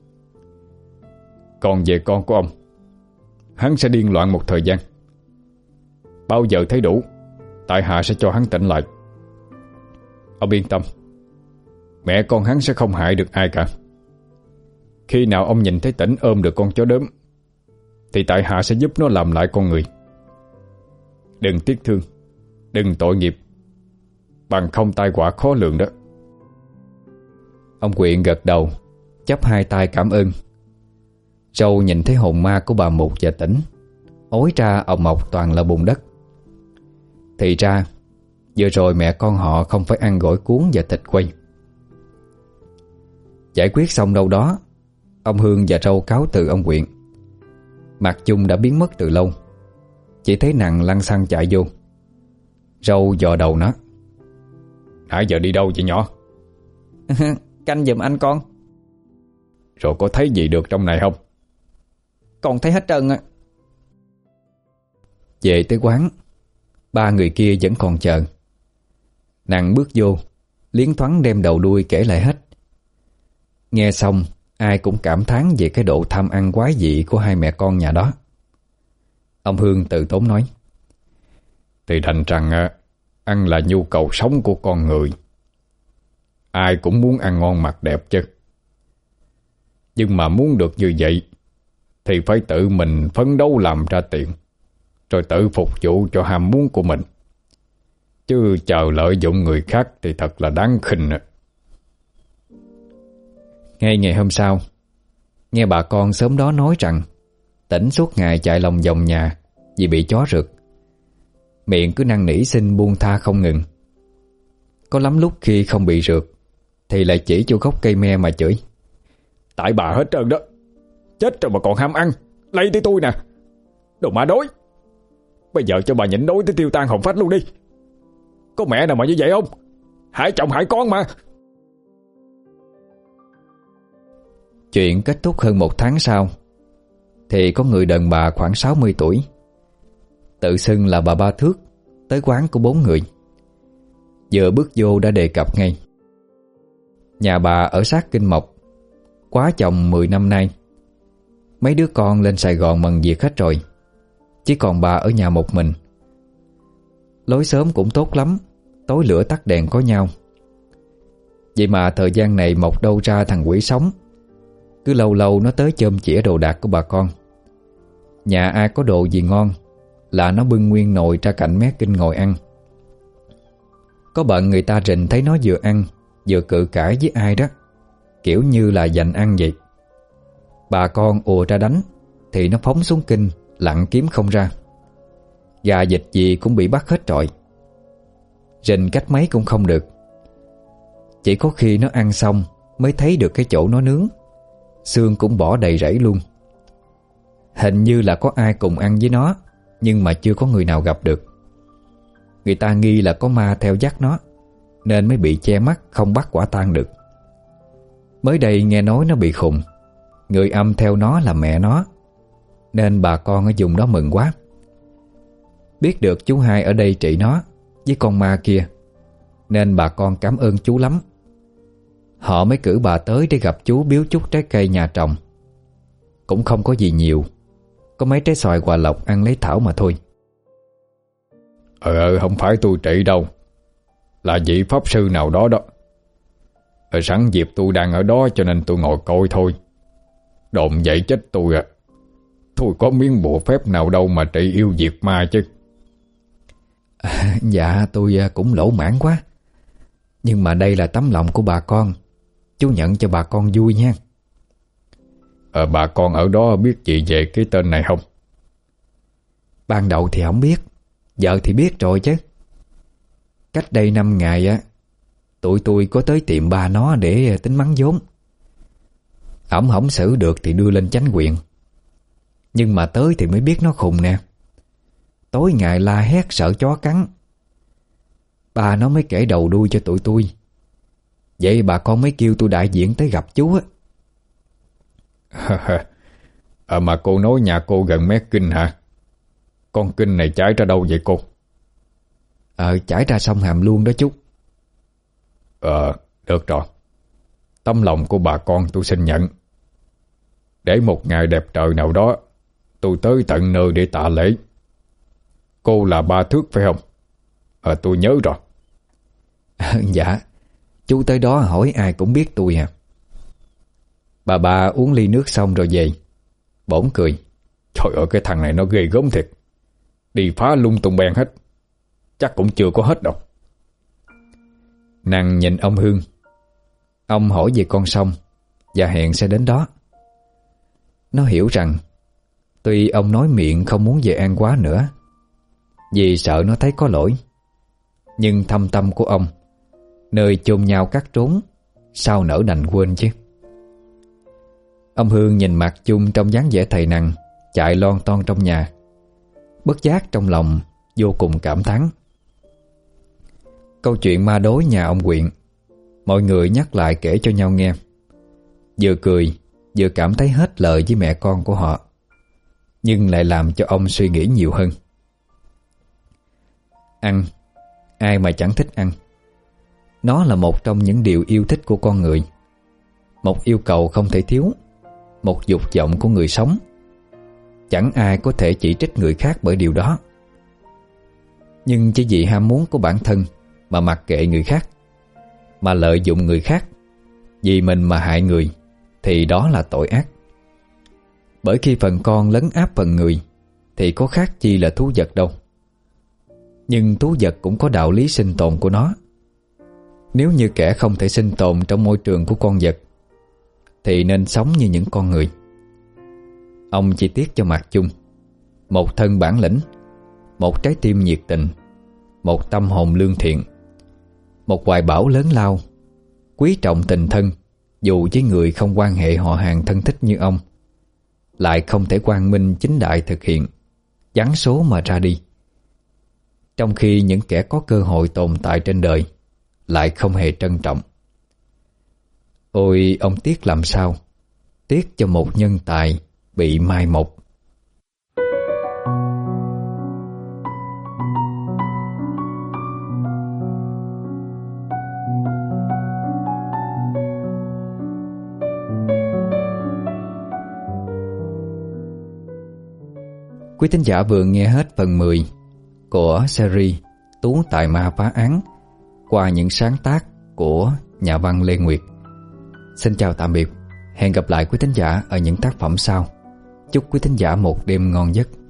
Speaker 2: Còn về con của ông, hắn sẽ điên loạn một thời gian. Bao giờ thấy đủ, tại hạ sẽ cho hắn tỉnh lại. Ông yên tâm, mẹ con hắn sẽ không hại được ai cả. Khi nào ông nhìn thấy Tỉnh ôm được con chó đớm thì tại hạ sẽ giúp nó làm lại con người. Đừng tiếc thương, đừng tội nghiệp, bằng không tai họa khó lường đó.
Speaker 1: Ông Quyện gật đầu, chắp hai tay cảm ơn. Râu nhìn thấy hồn ma của bà Mục và Tỉnh ối ra ồng ọc toàn là bùn đất. Thì ra vừa rồi mẹ con họ không phải ăn gỏi cuốn và thịt quay. Giải quyết xong đâu đó, ông Hương và Râu cáo từ ông Quyện. Mặt Chung đã biến mất từ lâu, chỉ thấy Nặng lăn xăng chạy vô. Râu dò đầu nó.
Speaker 2: Nãy giờ đi đâu vậy nhỏ?
Speaker 3: Canh giùm anh con.
Speaker 2: Rồi có thấy gì được trong này không?
Speaker 3: Con thấy hết trơn á.
Speaker 1: Về tới quán, ba người kia vẫn còn chờ. Nặng bước vô, liến thoáng đem đầu đuôi kể lại hết. Nghe xong, ai cũng cảm thán về cái độ tham ăn quái dị của hai mẹ con nhà đó. Ông Hương từ tốn nói:
Speaker 2: Thì thành rằng ăn là nhu cầu sống của con người. Ai cũng muốn ăn ngon mặc đẹp chứ. Nhưng mà muốn được như vậy thì phải tự mình phấn đấu làm ra tiền, rồi tự phục vụ cho ham muốn của mình. Chứ chờ lợi dụng người khác thì thật là đáng khinh.
Speaker 1: Ngay ngày hôm sau, nghe bà con sớm đó nói rằng Tỉnh suốt ngày chạy lòng vòng nhà vì bị chó rượt. Miệng cứ năn nỉ xin buông tha không ngừng. Có lắm lúc khi không bị rượt thì lại chỉ cho gốc cây me mà chửi:
Speaker 2: Tại bà hết trơn đó. Chết rồi mà còn ham ăn, lấy tới tôi nè. Đồ má đối. Bây giờ cho bà nhịn đối tới tiêu tan hồn phách luôn đi. Có mẹ nào mà như vậy không? Hại chồng hại con mà.
Speaker 1: Chuyện kết thúc hơn một tháng sau thì có người đàn bà khoảng sáu mươi tuổi, tự xưng là bà Ba Thước, tới quán của bốn người. Vừa bước vô đã đề cập ngay: Nhà bà ở sát Kinh Mộc, quá chồng mười năm nay. Mấy đứa con lên Sài Gòn mần việc hết rồi, chỉ còn bà ở nhà một mình. Lối xóm cũng tốt lắm, tối lửa tắt đèn có nhau. Vậy mà thời gian này Mộc đâu ra thằng quỷ sống. Cứ lâu lâu nó tới chôm chĩa đồ đạc của bà con. Nhà ai có đồ gì ngon là nó bưng nguyên nồi ra cạnh mé Kinh ngồi ăn. Có bận người ta rình thấy nó vừa ăn vừa cự cãi với ai đó, kiểu như là giành ăn vậy. Bà con ùa ra đánh thì nó phóng xuống Kinh lặn kiếm không ra. Gà vịt gì cũng bị bắt hết trọi. Rình cách mấy cũng không được. Chỉ có khi nó ăn xong mới thấy được cái chỗ nó nướng, xương cũng bỏ đầy rẫy luôn. Hình như là có ai cùng ăn với nó, nhưng mà chưa có người nào gặp được. Người ta nghi là có ma theo dắt nó, nên mới bị che mắt không bắt quả tang được. Mới đây nghe nói nó bị khùng, người âm theo nó là mẹ nó, nên bà con ở vùng đó mừng quá. Biết được chú hai ở đây trị nó với con ma kia, nên bà con cảm ơn chú lắm. Họ mới cử bà tới để gặp chú biếu chút trái cây nhà trồng. Cũng không có gì nhiều, có mấy trái xoài quà lộc ăn lấy thảo mà thôi.
Speaker 2: Ờ không phải tôi trị đâu, là vị pháp sư nào đó đó. Ờ, sẵn dịp tôi đang ở đó cho nên tôi ngồi coi thôi. Đồn vậy chết tôi à. Tôi có miếng bùa phép nào đâu mà trị yêu diệt ma chứ.
Speaker 1: À, dạ tôi cũng lỗ mãn quá. Nhưng mà đây là tấm lòng của bà con, chú nhận cho bà con vui nha.
Speaker 2: Ờ, bà con ở đó biết gì về cái tên này không?
Speaker 1: Ban đầu thì không biết, giờ thì biết rồi chứ. Cách đây năm ngày á, tụi tôi có tới tiệm ba nó để tính mắng vốn. Ổng không xử được thì đưa lên chánh quyền. Nhưng mà tới thì mới biết nó khùng nè. Tối ngày la hét sợ chó cắn. Ba nó mới kể đầu đuôi cho tụi tôi. Vậy bà con mới kêu tôi đại diện tới gặp chú á.
Speaker 2: À mà cô nói nhà cô gần mé kinh hả? Con kinh này chảy ra đâu vậy cô?
Speaker 1: Ờ chảy ra sông Hàm Luông đó chú.
Speaker 2: Ờ được rồi. Tấm lòng của bà con tôi xin nhận. Để một ngày đẹp trời nào đó tôi tới tận nơi để tạ lễ. Cô là Ba Thước phải không? Ờ tôi nhớ rồi.
Speaker 1: À, dạ. Chú tới đó hỏi ai cũng biết tôi à. Bà ba uống ly nước xong rồi về. Bỗng cười.
Speaker 2: Trời ơi cái thằng này nó ghê gớm thiệt. Đi phá lung tung beng hết. Chắc cũng chưa có hết đâu.
Speaker 1: Nàng nhìn ông Hương. Ông hỏi về con sông và hẹn sẽ đến đó. Nó hiểu rằng tuy ông nói miệng không muốn về An Quá nữa vì sợ nó thấy có lỗi, nhưng thâm tâm của ông, nơi chôn nhau cắt trốn, sao nỡ đành quên chứ. Ông Hương nhìn mặt Chung trong dáng vẻ thầy nằng chạy lon ton trong nhà, bất giác trong lòng vô cùng cảm thán. Câu chuyện ma đối nhà ông Quyện mọi người nhắc lại kể cho nhau nghe. Vừa cười vừa cảm thấy hết lời với mẹ con của họ, nhưng lại làm cho ông suy nghĩ nhiều hơn. Ăn, ai mà chẳng thích ăn. Nó là một trong những điều yêu thích của con người, một yêu cầu không thể thiếu, một dục vọng của người sống. Chẳng ai có thể chỉ trích người khác bởi điều đó. Nhưng chỉ vì ham muốn của bản thân mà mặc kệ người khác, mà lợi dụng người khác vì mình mà hại người, thì đó là tội ác. Bởi khi phần con lấn áp phần người thì có khác chi là thú vật đâu. Nhưng thú vật cũng có đạo lý sinh tồn của nó. Nếu như kẻ không thể sinh tồn trong môi trường của con vật thì nên sống như những con người. Ông chỉ tiếc cho Mạc Chung, một thân bản lĩnh, một trái tim nhiệt tình, một tâm hồn lương thiện, một hoài bão lớn lao, quý trọng tình thân dù với người không quan hệ họ hàng thân thích như ông, lại không thể quang minh chính đại thực hiện, giáng số mà ra đi. Trong khi những kẻ có cơ hội tồn tại trên đời lại không hề trân trọng. Ôi ông tiếc làm sao, tiếc cho một nhân tài bị mai một. Quý thính giả vừa nghe hết phần mười của series Tú Tài Ma Phá Án qua những sáng tác của nhà văn Lê Nguyệt. Xin chào tạm biệt, hẹn gặp lại quý thính giả ở những tác phẩm sau. Chúc quý thính giả một đêm ngon giấc.